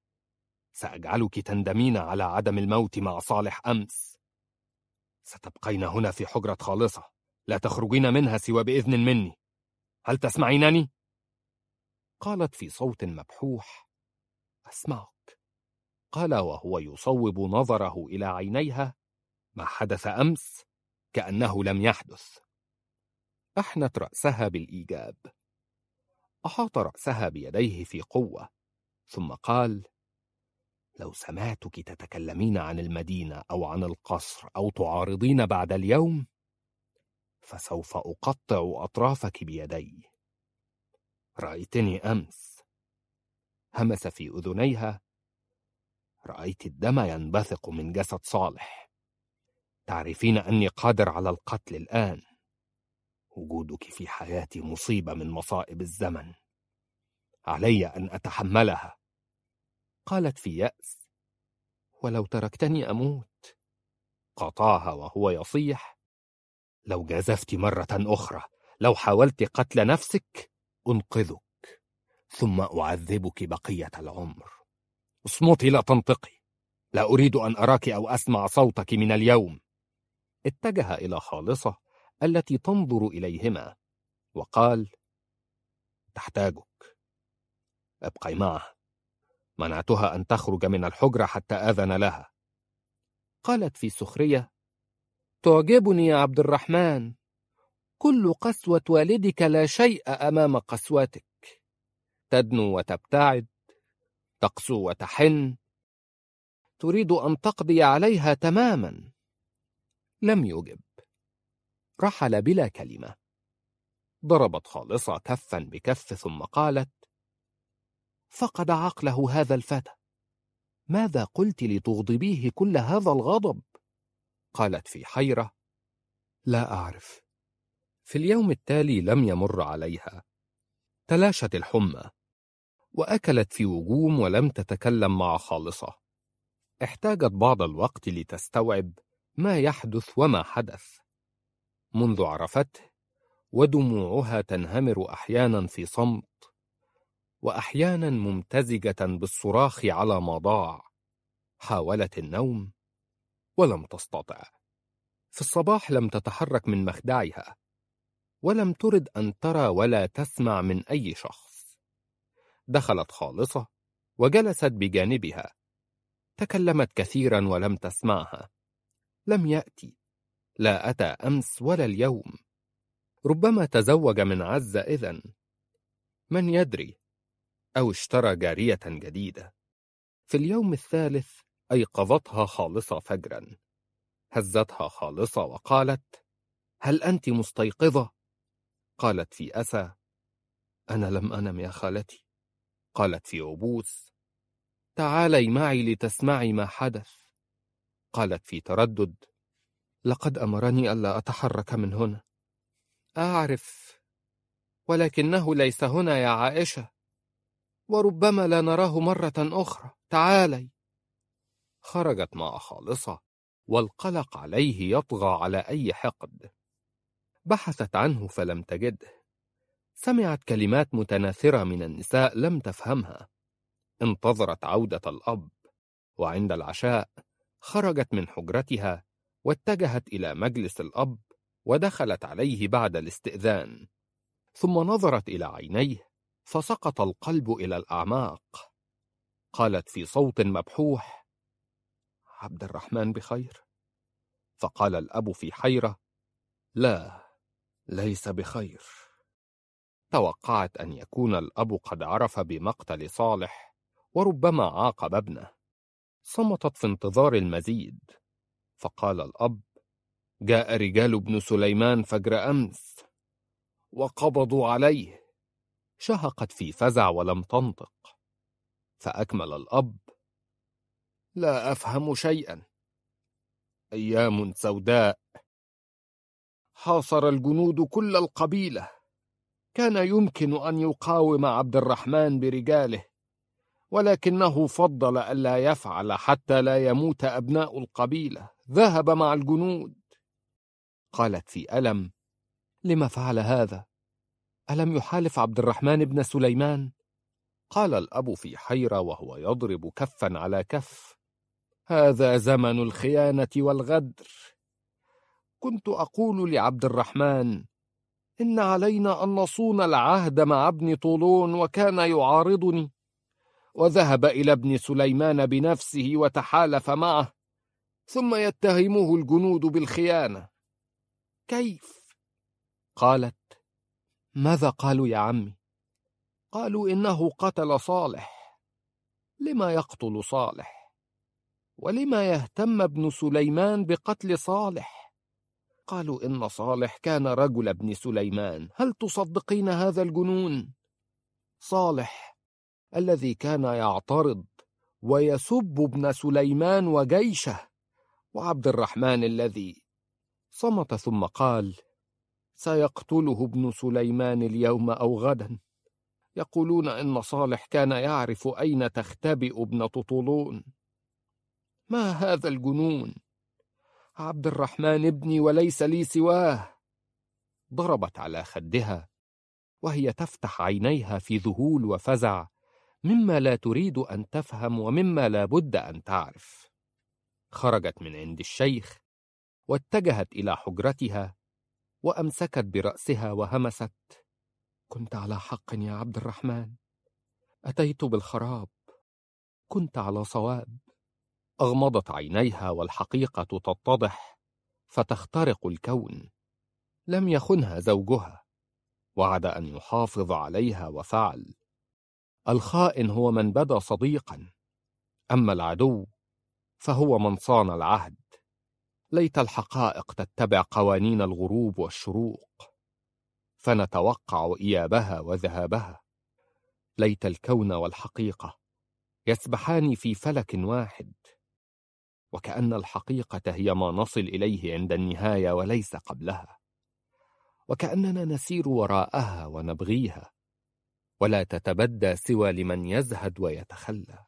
Speaker 1: سأجعلك تندمين على عدم الموت مع صالح أمس. ستبقين هنا في حجرة خالصة، لا تخرجين منها سوى بإذن مني. هل تسمعينني؟ قالت في صوت مبحوح: أسمعك. قال وهو يصوب نظره إلى عينيها: ما حدث أمس كأنه لم يحدث. أحنت رأسها بالإيجاب. أحاط رأسها بيديه في قوة، ثم قال: لو سمعتك تتكلمين عن المدينة أو عن القصر أو تعارضين بعد اليوم، فسوف أقطع أطرافك بيدي. رأيتني أمس. همس في أذنيها: رأيت الدم ينبثق من جسد صالح. تعرفين أني قادر على القتل الآن. وجودك في حياتي مصيبة من مصائب الزمن، علي أن أتحملها. قالت في يأس: ولو تركتني أموت. قطعها وهو يصيح: لو جازفت مرة أخرى، لو حاولت قتل نفسك، أنقذك ثم أعذبك بقية العمر. اصمتي، لا تنطقي. لا أريد أن أراك أو أسمع صوتك من اليوم. اتجه إلى خالصة التي تنظر إليهما وقال: تحتاجك. ابقي معه. منعتها أن تخرج من الحجرة حتى آذن لها. قالت في سخرية: تعجبني يا عبد الرحمن. كل قسوة والدك لا شيء أمام قسوتك. تدنو وتبتعد، تقسو وتحن، تريد أن تقضي عليها تماما. لم يجب. رحل بلا كلمة. ضربت خالصة كفا بكف ثم قالت: فقد عقله هذا الفتى. ماذا قلت لتغضبيه كل هذا الغضب؟ قالت في حيرة: لا أعرف. في اليوم التالي لم يمر عليها. تلاشت الحمى وأكلت في وجوم ولم تتكلم مع خالصة. احتاجت بعض الوقت لتستوعب ما يحدث وما حدث منذ عرفته، ودموعها تنهمر أحيانا في صمت وأحيانا ممتزجة بالصراخ على ما ضاع. حاولت النوم ولم تستطع. في الصباح لم تتحرك من مخدعها. ولم ترد أن ترى ولا تسمع من أي شخص. دخلت خالصة وجلست بجانبها. تكلمت كثيرا ولم تسمعها. لم يأتي، لا أتى أمس ولا اليوم. ربما تزوج من عزة إذن، من يدري، أو اشترى جارية جديدة. في اليوم الثالث أيقظتها خالصة فجرا. هزتها خالصة وقالت: هل أنت مستيقظة؟ قالت في أسى: أنا لم أنم يا خالتي. قالت في عبوس: تعالي معي لتسمعي ما حدث. قالت في تردد: لقد أمرني ألا أتحرك من هنا. أعرف، ولكنه ليس هنا يا عائشة، وربما لا نراه مرة أخرى. تعالي. خرجت مع خالصة والقلق عليه يطغى على أي حقد. بحثت عنه فلم تجده. سمعت كلمات متناثرة من النساء لم تفهمها. انتظرت عودة الأب، وعند العشاء خرجت من حجرتها واتجهت إلى مجلس الأب، ودخلت عليه بعد الاستئذان. ثم نظرت إلى عينيه فسقط القلب إلى الأعماق. قالت في صوت مبحوح: عبد الرحمن بخير؟ فقال الأب في حيرة: لا، ليس بخير. توقعت أن يكون الأب قد عرف بمقتل صالح وربما عاقب ابنه. صمتت في انتظار المزيد. فقال الأب: جاء رجال ابن سليمان فجر أمس وقبضوا عليه. شهقت في فزع ولم تنطق. فأكمل الأب: لا أفهم شيئا. أيام سوداء. حاصر الجنود كل القبيلة. كان يمكن أن يقاوم عبد الرحمن برجاله، ولكنه فضل ألا يفعل حتى لا يموت أبناء القبيلة. ذهب مع الجنود. قالت في ألم: لما فعل هذا؟ ألم يحالف عبد الرحمن بن سليمان؟ قال الأب في حيرة وهو يضرب كفا على كف: هذا زمن الخيانة والغدر. كنت أقول لعبد الرحمن: إن علينا أن نصون العهد مع ابن طولون، وكان يعارضني، وذهب إلى ابن سليمان بنفسه وتحالف معه، ثم يتهمه الجنود بالخيانة. كيف؟ قالت: ماذا قالوا يا عمي؟ قالوا إنه قتل صالح. لما يقتل صالح؟ ولما يهتم ابن سليمان بقتل صالح؟ قالوا إن صالح كان رجل ابن سليمان. هل تصدقين هذا الجنون؟ صالح الذي كان يعترض ويسب ابن سليمان وجيشه، وعبد الرحمن الذي... صمت ثم قال: سيقتله ابن سليمان اليوم أو غدا. يقولون إن صالح كان يعرف أين تختبئ ابنة طولون. ما هذا الجنون؟ عبد الرحمن ابني وليس لي سواه. ضربت على خدها وهي تفتح عينيها في ذهول وفزع مما لا تريد أن تفهم ومما لا بد أن تعرف. خرجت من عند الشيخ واتجهت إلى حجرتها وأمسكت برأسها وهمست: كنت على حق يا عبد الرحمن. أتيت بالخراب. كنت على صواب. أغمضت عينيها والحقيقة تتضح فتخترق الكون. لم يخنها زوجها، وعد أن يحافظ عليها وفعل. الخائن هو من بدا صديقا، أما العدو فهو من صان العهد. ليت الحقائق تتبع قوانين الغروب والشروق، فنتوقع إيابها وذهابها. ليت الكون والحقيقة يسبحان في فلك واحد، وكأن الحقيقة هي ما نصل إليه عند النهاية وليس قبلها، وكأننا نسير وراءها ونبغيها، ولا تتبدى سوى لمن يزهد ويتخلى.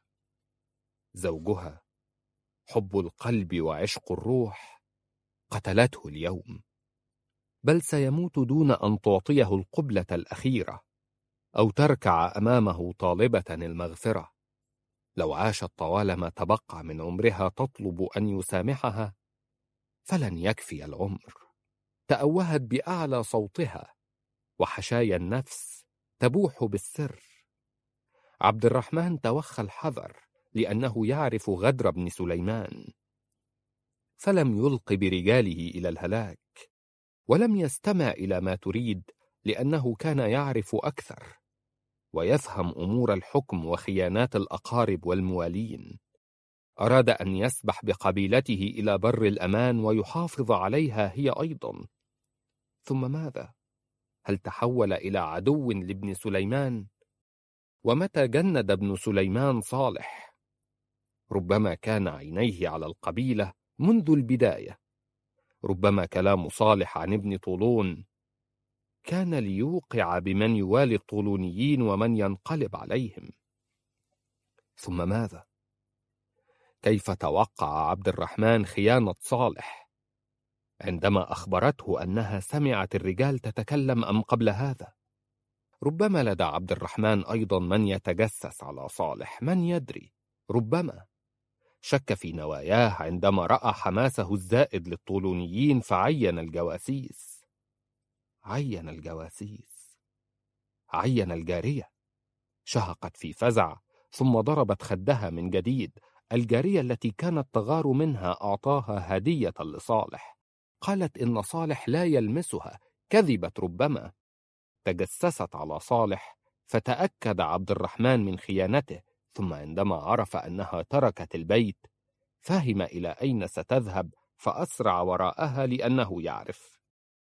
Speaker 1: زوجها، حب القلب وعشق الروح، قتلته اليوم، بل سيموت دون أن تعطيه القبلة الأخيرة أو تركع أمامه طالبة المغفرة. لو عاشت طوال ما تبقى من عمرها تطلب أن يسامحها فلن يكفي العمر. تأوهت بأعلى صوتها وحشايا النفس تبوح بالسر. عبد الرحمن توخى الحذر لأنه يعرف غدر ابن سليمان، فلم يلق برجاله إلى الهلاك، ولم يستمع إلى ما تريد لأنه كان يعرف أكثر ويفهم أمور الحكم وخيانات الأقارب والموالين. أراد أن يسبح بقبيلته إلى بر الأمان ويحافظ عليها هي أيضا. ثم ماذا؟ هل تحول إلى عدو لابن سليمان؟ ومتى جند ابن سليمان صالح؟ ربما كان عينيه على القبيلة منذ البداية. ربما كلام صالح عن ابن طولون كان ليوقع بمن يوالي الطولونيين ومن ينقلب عليهم. ثم ماذا؟ كيف توقع عبد الرحمن خيانة صالح عندما أخبرته أنها سمعت الرجال تتكلم أم قبل هذا؟ ربما لدى عبد الرحمن أيضا من يتجسس على صالح، من يدري؟ ربما شك في نواياه عندما رأى حماسه الزائد للطولونيين فعين الجواسيس. عين الجواسيس عين الجارية. شهقت في فزع ثم ضربت خدها من جديد. الجارية التي كانت تغار منها أعطاها هدية لصالح. قالت إن صالح لا يلمسها. كذبت ربما. تجسست على صالح فتأكد عبد الرحمن من خيانته، ثم عندما عرف أنها تركت البيت فهم إلى أين ستذهب فأسرع وراءها، لأنه يعرف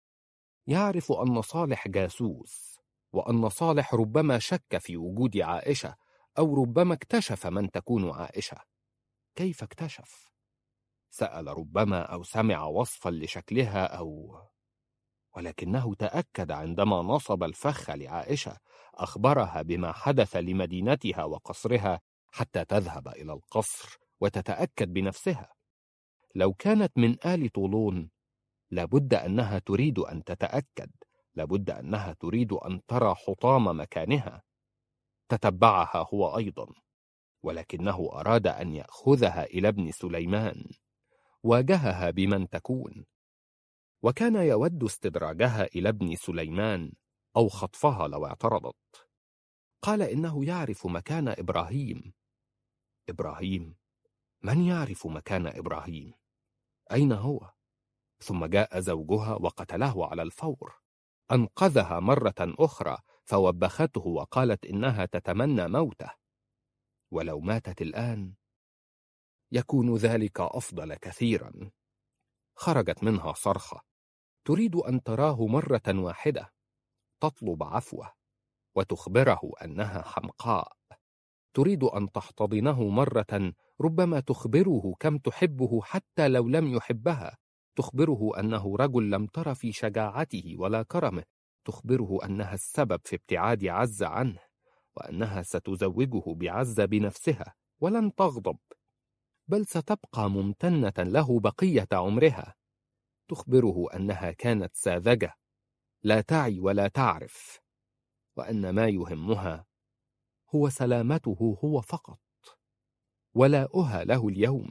Speaker 1: يعرف أن صالح جاسوس، وأن صالح ربما شك في وجود عائشة، أو ربما اكتشف من تكون عائشة. كيف اكتشف؟ سأل ربما أو سمع وصفا لشكلها أو... ولكنه تأكد عندما نصب الفخ لعائشة، أخبرها بما حدث لمدينتها وقصرها حتى تذهب إلى القصر وتتأكد بنفسها. لو كانت من آل طولون لابد أنها تريد أن تتأكد، لابد أنها تريد أن ترى حطام مكانها. تتبعها هو أيضا، ولكنه أراد أن يأخذها إلى ابن سليمان. واجهها بمن تكون، وكان يود استدراجها إلى ابن سليمان أو خطفها لو اعترضت. قال إنه يعرف مكان إبراهيم. إبراهيم؟ من يعرف مكان إبراهيم؟ أين هو؟ ثم جاء زوجها وقتله على الفور. أنقذها مرة أخرى فوبخته وقالت إنها تتمنى موته، ولو ماتت الآن يكون ذلك أفضل كثيرا. خرجت منها صرخة تريد أن تراه مرة واحدة، تطلب عفوه وتخبره أنها حمقاء. تريد أن تحتضنه مرة، ربما تخبره كم تحبه حتى لو لم يحبها. تخبره أنه رجل لم تر في شجاعته ولا كرمه. تخبره أنها السبب في ابتعاد عز عنه، وأنها ستزوجه بعز بنفسها ولن تغضب، بل ستبقى ممتنة له بقية عمرها. تخبره أنها كانت ساذجة لا تعي ولا تعرف، وأن ما يهمها هو سلامته هو فقط، ولاؤها له اليوم.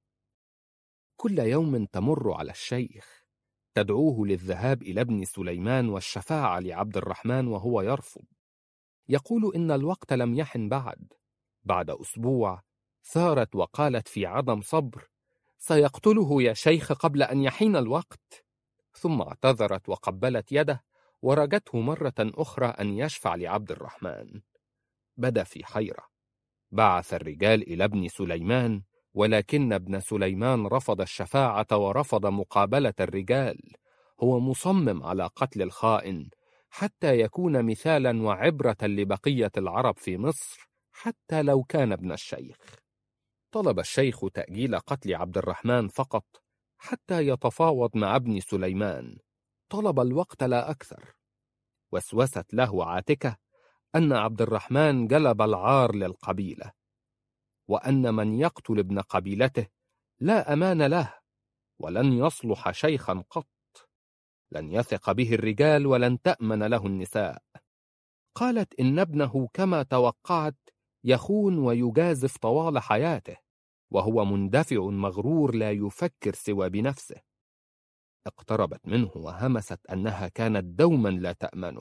Speaker 1: كل يوم تمر على الشيخ تدعوه للذهاب إلى ابن سليمان والشفاعة لعبد الرحمن وهو يرفض. يقول إن الوقت لم يحن بعد. بعد أسبوع ثارت وقالت في عدم صبر: سيقتله يا شيخ قبل أن يحين الوقت. ثم اعتذرت وقبلت يده ورجته مرة أخرى أن يشفع لعبد الرحمن. بدا في حيرة. بعث الرجال إلى ابن سليمان، ولكن ابن سليمان رفض الشفاعة ورفض مقابلة الرجال. هو مصمم على قتل الخائن حتى يكون مثالا وعبرة لبقية العرب في مصر، حتى لو كان ابن الشيخ. طلب الشيخ تأجيل قتل عبد الرحمن فقط حتى يتفاوض مع ابن سليمان. طلب الوقت لا أكثر. وسوست له عاتكة أن عبد الرحمن جلب العار للقبيلة، وأن من يقتل ابن قبيلته لا أمان له، ولن يصلح شيخا قط. لن يثق به الرجال ولن تأمن له النساء. قالت إن ابنه كما توقعت يخون ويجازف طوال حياته، وهو مندفع مغرور لا يفكر سوى بنفسه. اقتربت منه وهمست أنها كانت دوما لا تأمنه.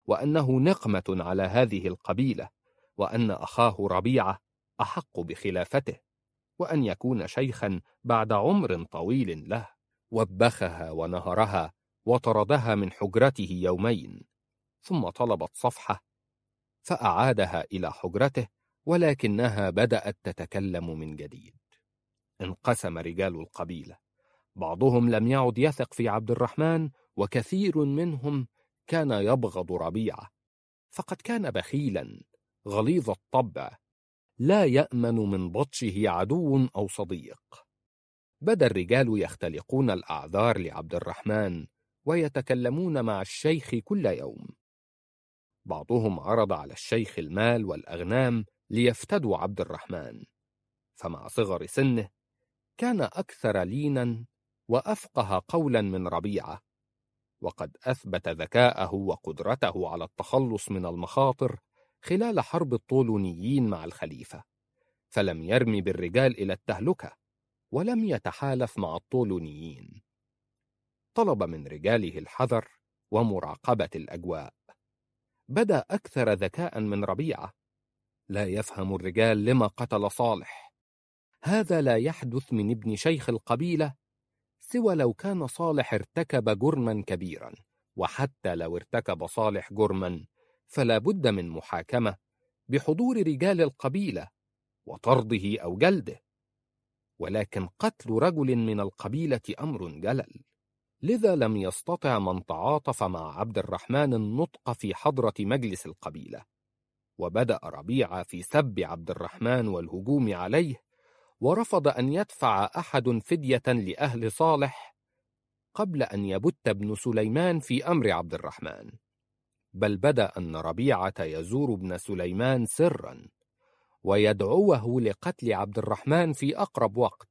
Speaker 1: وأنه نقمة على هذه القبيلة، وأن أخاه ربيعة أحق بخلافته، وأن يكون شيخا بعد عمر طويل له. وبخها ونهرها وطردها من حجرته يومين، ثم طلبت صفحة فأعادها إلى حجرته، ولكنها بدأت تتكلم من جديد. انقسم رجال القبيلة، بعضهم لم يعد يثق في عبد الرحمن، وكثير منهم كان يبغض ربيعة، فقد كان بخيلا غليظ الطبع، لا يأمن من بطشه عدو أو صديق. بدا الرجال يختلقون الأعذار لعبد الرحمن ويتكلمون مع الشيخ كل يوم. بعضهم عرض على الشيخ المال والأغنام ليفتدوا عبد الرحمن، فمع صغر سنه كان أكثر لينا وأفقه قولا من ربيعة، وقد أثبت ذكاءه وقدرته على التخلص من المخاطر خلال حرب الطولونيين مع الخليفة، فلم يرمي بالرجال إلى التهلكة، ولم يتحالف مع الطولونيين. طلب من رجاله الحذر ومراقبة الأجواء. بدا أكثر ذكاء من ربيعة. لا يفهم الرجال لما قتل صالح. هذا لا يحدث من ابن شيخ القبيلة سوى لو كان صالح ارتكب جرما كبيرا، وحتى لو ارتكب صالح جرما فلا بد من محاكمة بحضور رجال القبيلة وطرده أو جلده، ولكن قتل رجل من القبيلة أمر جلل. لذا لم يستطع من تعاطف مع عبد الرحمن النطق في حضرة مجلس القبيلة، وبدأ ربيعة في سب عبد الرحمن والهجوم عليه، ورفض أن يدفع أحد فدية لأهل صالح قبل أن يبت ابن سليمان في أمر عبد الرحمن، بل بدا أن ربيعة يزور ابن سليمان سرا ويدعوه لقتل عبد الرحمن في أقرب وقت.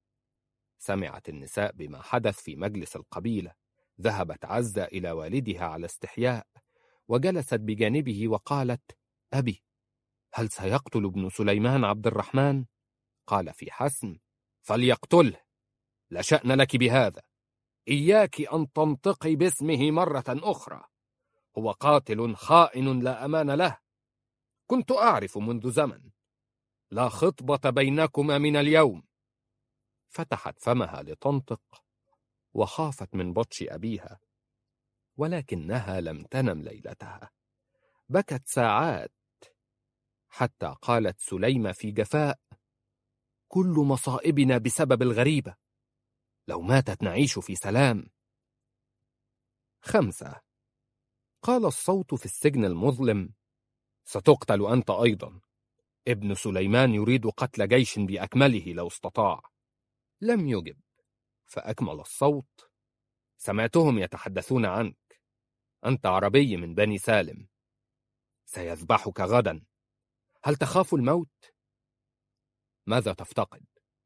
Speaker 1: سمعت النساء بما حدث في مجلس القبيلة، ذهبت عزة إلى والدها على استحياء، وجلست بجانبه وقالت: أبي، هل سيقتل ابن سليمان عبد الرحمن؟ قال في حسم: فليقتله، لا شأن لك بهذا، إياك أن تنطقي باسمه مرة أخرى، هو قاتل خائن لا أمان له، كنت أعرف منذ زمن، لا خطبة بينكما من اليوم. فتحت فمها لتنطق وخافت من بطش أبيها، ولكنها لم تنم ليلتها، بكت ساعات حتى قالت سليمة في جفاء: كل مصائبنا بسبب الغريبة، لو ماتت نعيش في سلام. خمسة. قال الصوت في السجن المظلم: ستقتل أنت أيضا، ابن سليمان يريد قتل جيش بأكمله لو استطاع. لم يجب، فأكمل الصوت: سمعتهم يتحدثون عنك، أنت عربي من بني سالم، سيذبحك غدا، هل تخاف الموت؟ ماذا تفتقد؟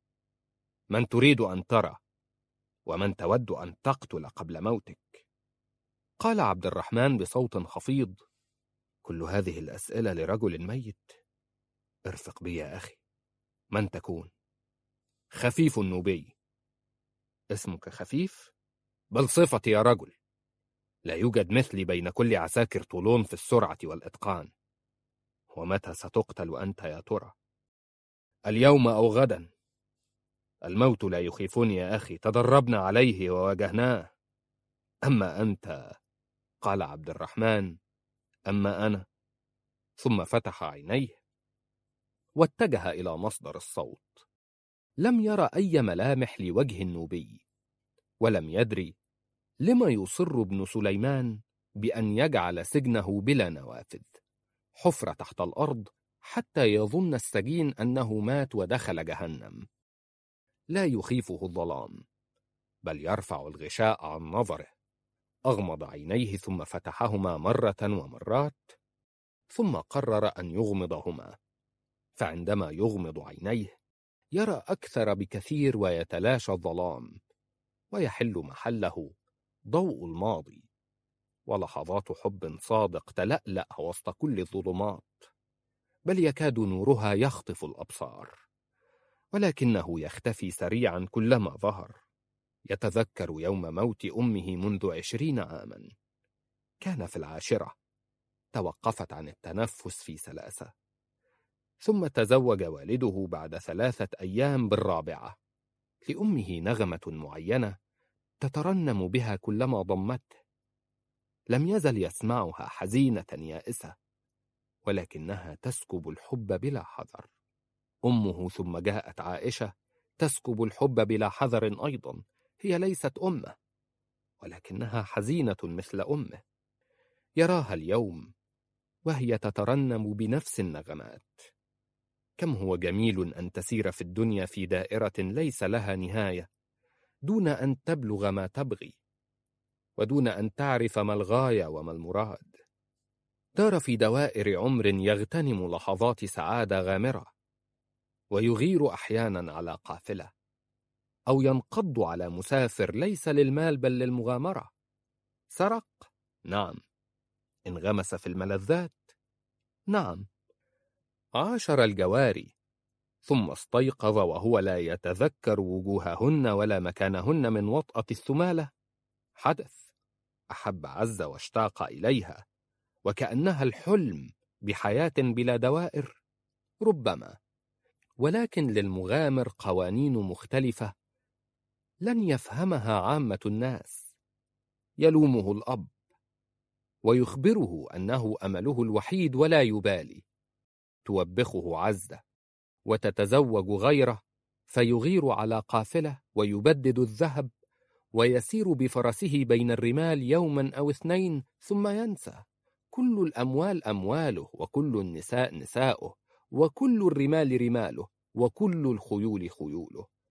Speaker 1: من تريد أن ترى؟ ومن تود أن تقتل قبل موتك؟ قال عبد الرحمن بصوت خفيض: كل هذه الأسئلة لرجل ميت؟ ارفق بي يا أخي. من تكون؟ خفيف النوبي. اسمك خفيف؟ بل صفتي يا رجل، لا يوجد مثلي بين كل عساكر طولون في السرعة والإتقان. ومتى ستقتل أنت يا ترى؟ اليوم أو غدا؟ الموت لا يخيفني يا أخي، تدربنا عليه وواجهناه. أما أنت، قال عبد الرحمن، أما أنا. ثم فتح عينيه واتجه إلى مصدر الصوت. لم يرى أي ملامح لوجه النوبي، ولم يدري لما يصر ابن سليمان بأن يجعل سجنه بلا نوافذ، حفرة تحت الأرض، حتى يظن السجين أنه مات ودخل جهنم. لا يخيفه الظلام، بل يرفع الغشاء عن نظره. أغمض عينيه ثم فتحهما مرة ومرات، ثم قرر أن يغمضهما، فعندما يغمض عينيه يرى أكثر بكثير ويتلاشى الظلام، ويحل محله ضوء الماضي ولحظات حب صادق تلألأ وسط كل الظلمات، بل يكاد نورها يخطف الأبصار، ولكنه يختفي سريعا كلما ظهر. يتذكر يوم موت أمه منذ عشرين عاما، كان في العاشرة، توقفت عن التنفس في سلاسة. ثم تزوج والده بعد ثلاثة أيام بالرابعة. لأمه نغمة معينة تترنم بها كلما ضمته. لم يزل يسمعها حزينة يائسة، ولكنها تسكب الحب بلا حذر. أمه ثم جاءت عائشة تسكب الحب بلا حذر أيضا. هي ليست أمه، ولكنها حزينة مثل أمه. يراها اليوم وهي تترنم بنفس النغمات. كم هو جميل أن تسير في الدنيا في دائرة ليس لها نهاية، دون أن تبلغ ما تبغي، ودون أن تعرف ما الغاية وما المراد. دار في دوائر عمر يغتنم لحظات سعادة غامرة، ويغير أحيانا على قافلة، أو ينقض على مسافر ليس للمال بل للمغامرة. سرق؟ نعم. انغمس في الملذات؟ نعم. عاشر الجواري، ثم استيقظ وهو لا يتذكر وجوههن ولا مكانهن من وطأة الثمالة. حدث. أحب عز واشتاق إليها، وكأنها الحلم بحياة بلا دوائر. ربما، ولكن للمغامر قوانين مختلفة لن يفهمها عامة الناس. يلومه الأب ويخبره أنه أمله الوحيد ولا يبالي. توبخه عزة وتتزوج غيره، فيغير على قافلة ويبدد الذهب ويسير بفرسه بين الرمال يوما أو اثنين ثم ينسى. كل الأموال أمواله، وكل النساء نساؤه، وكل الرمال رماله، وكل الخيول خيوله.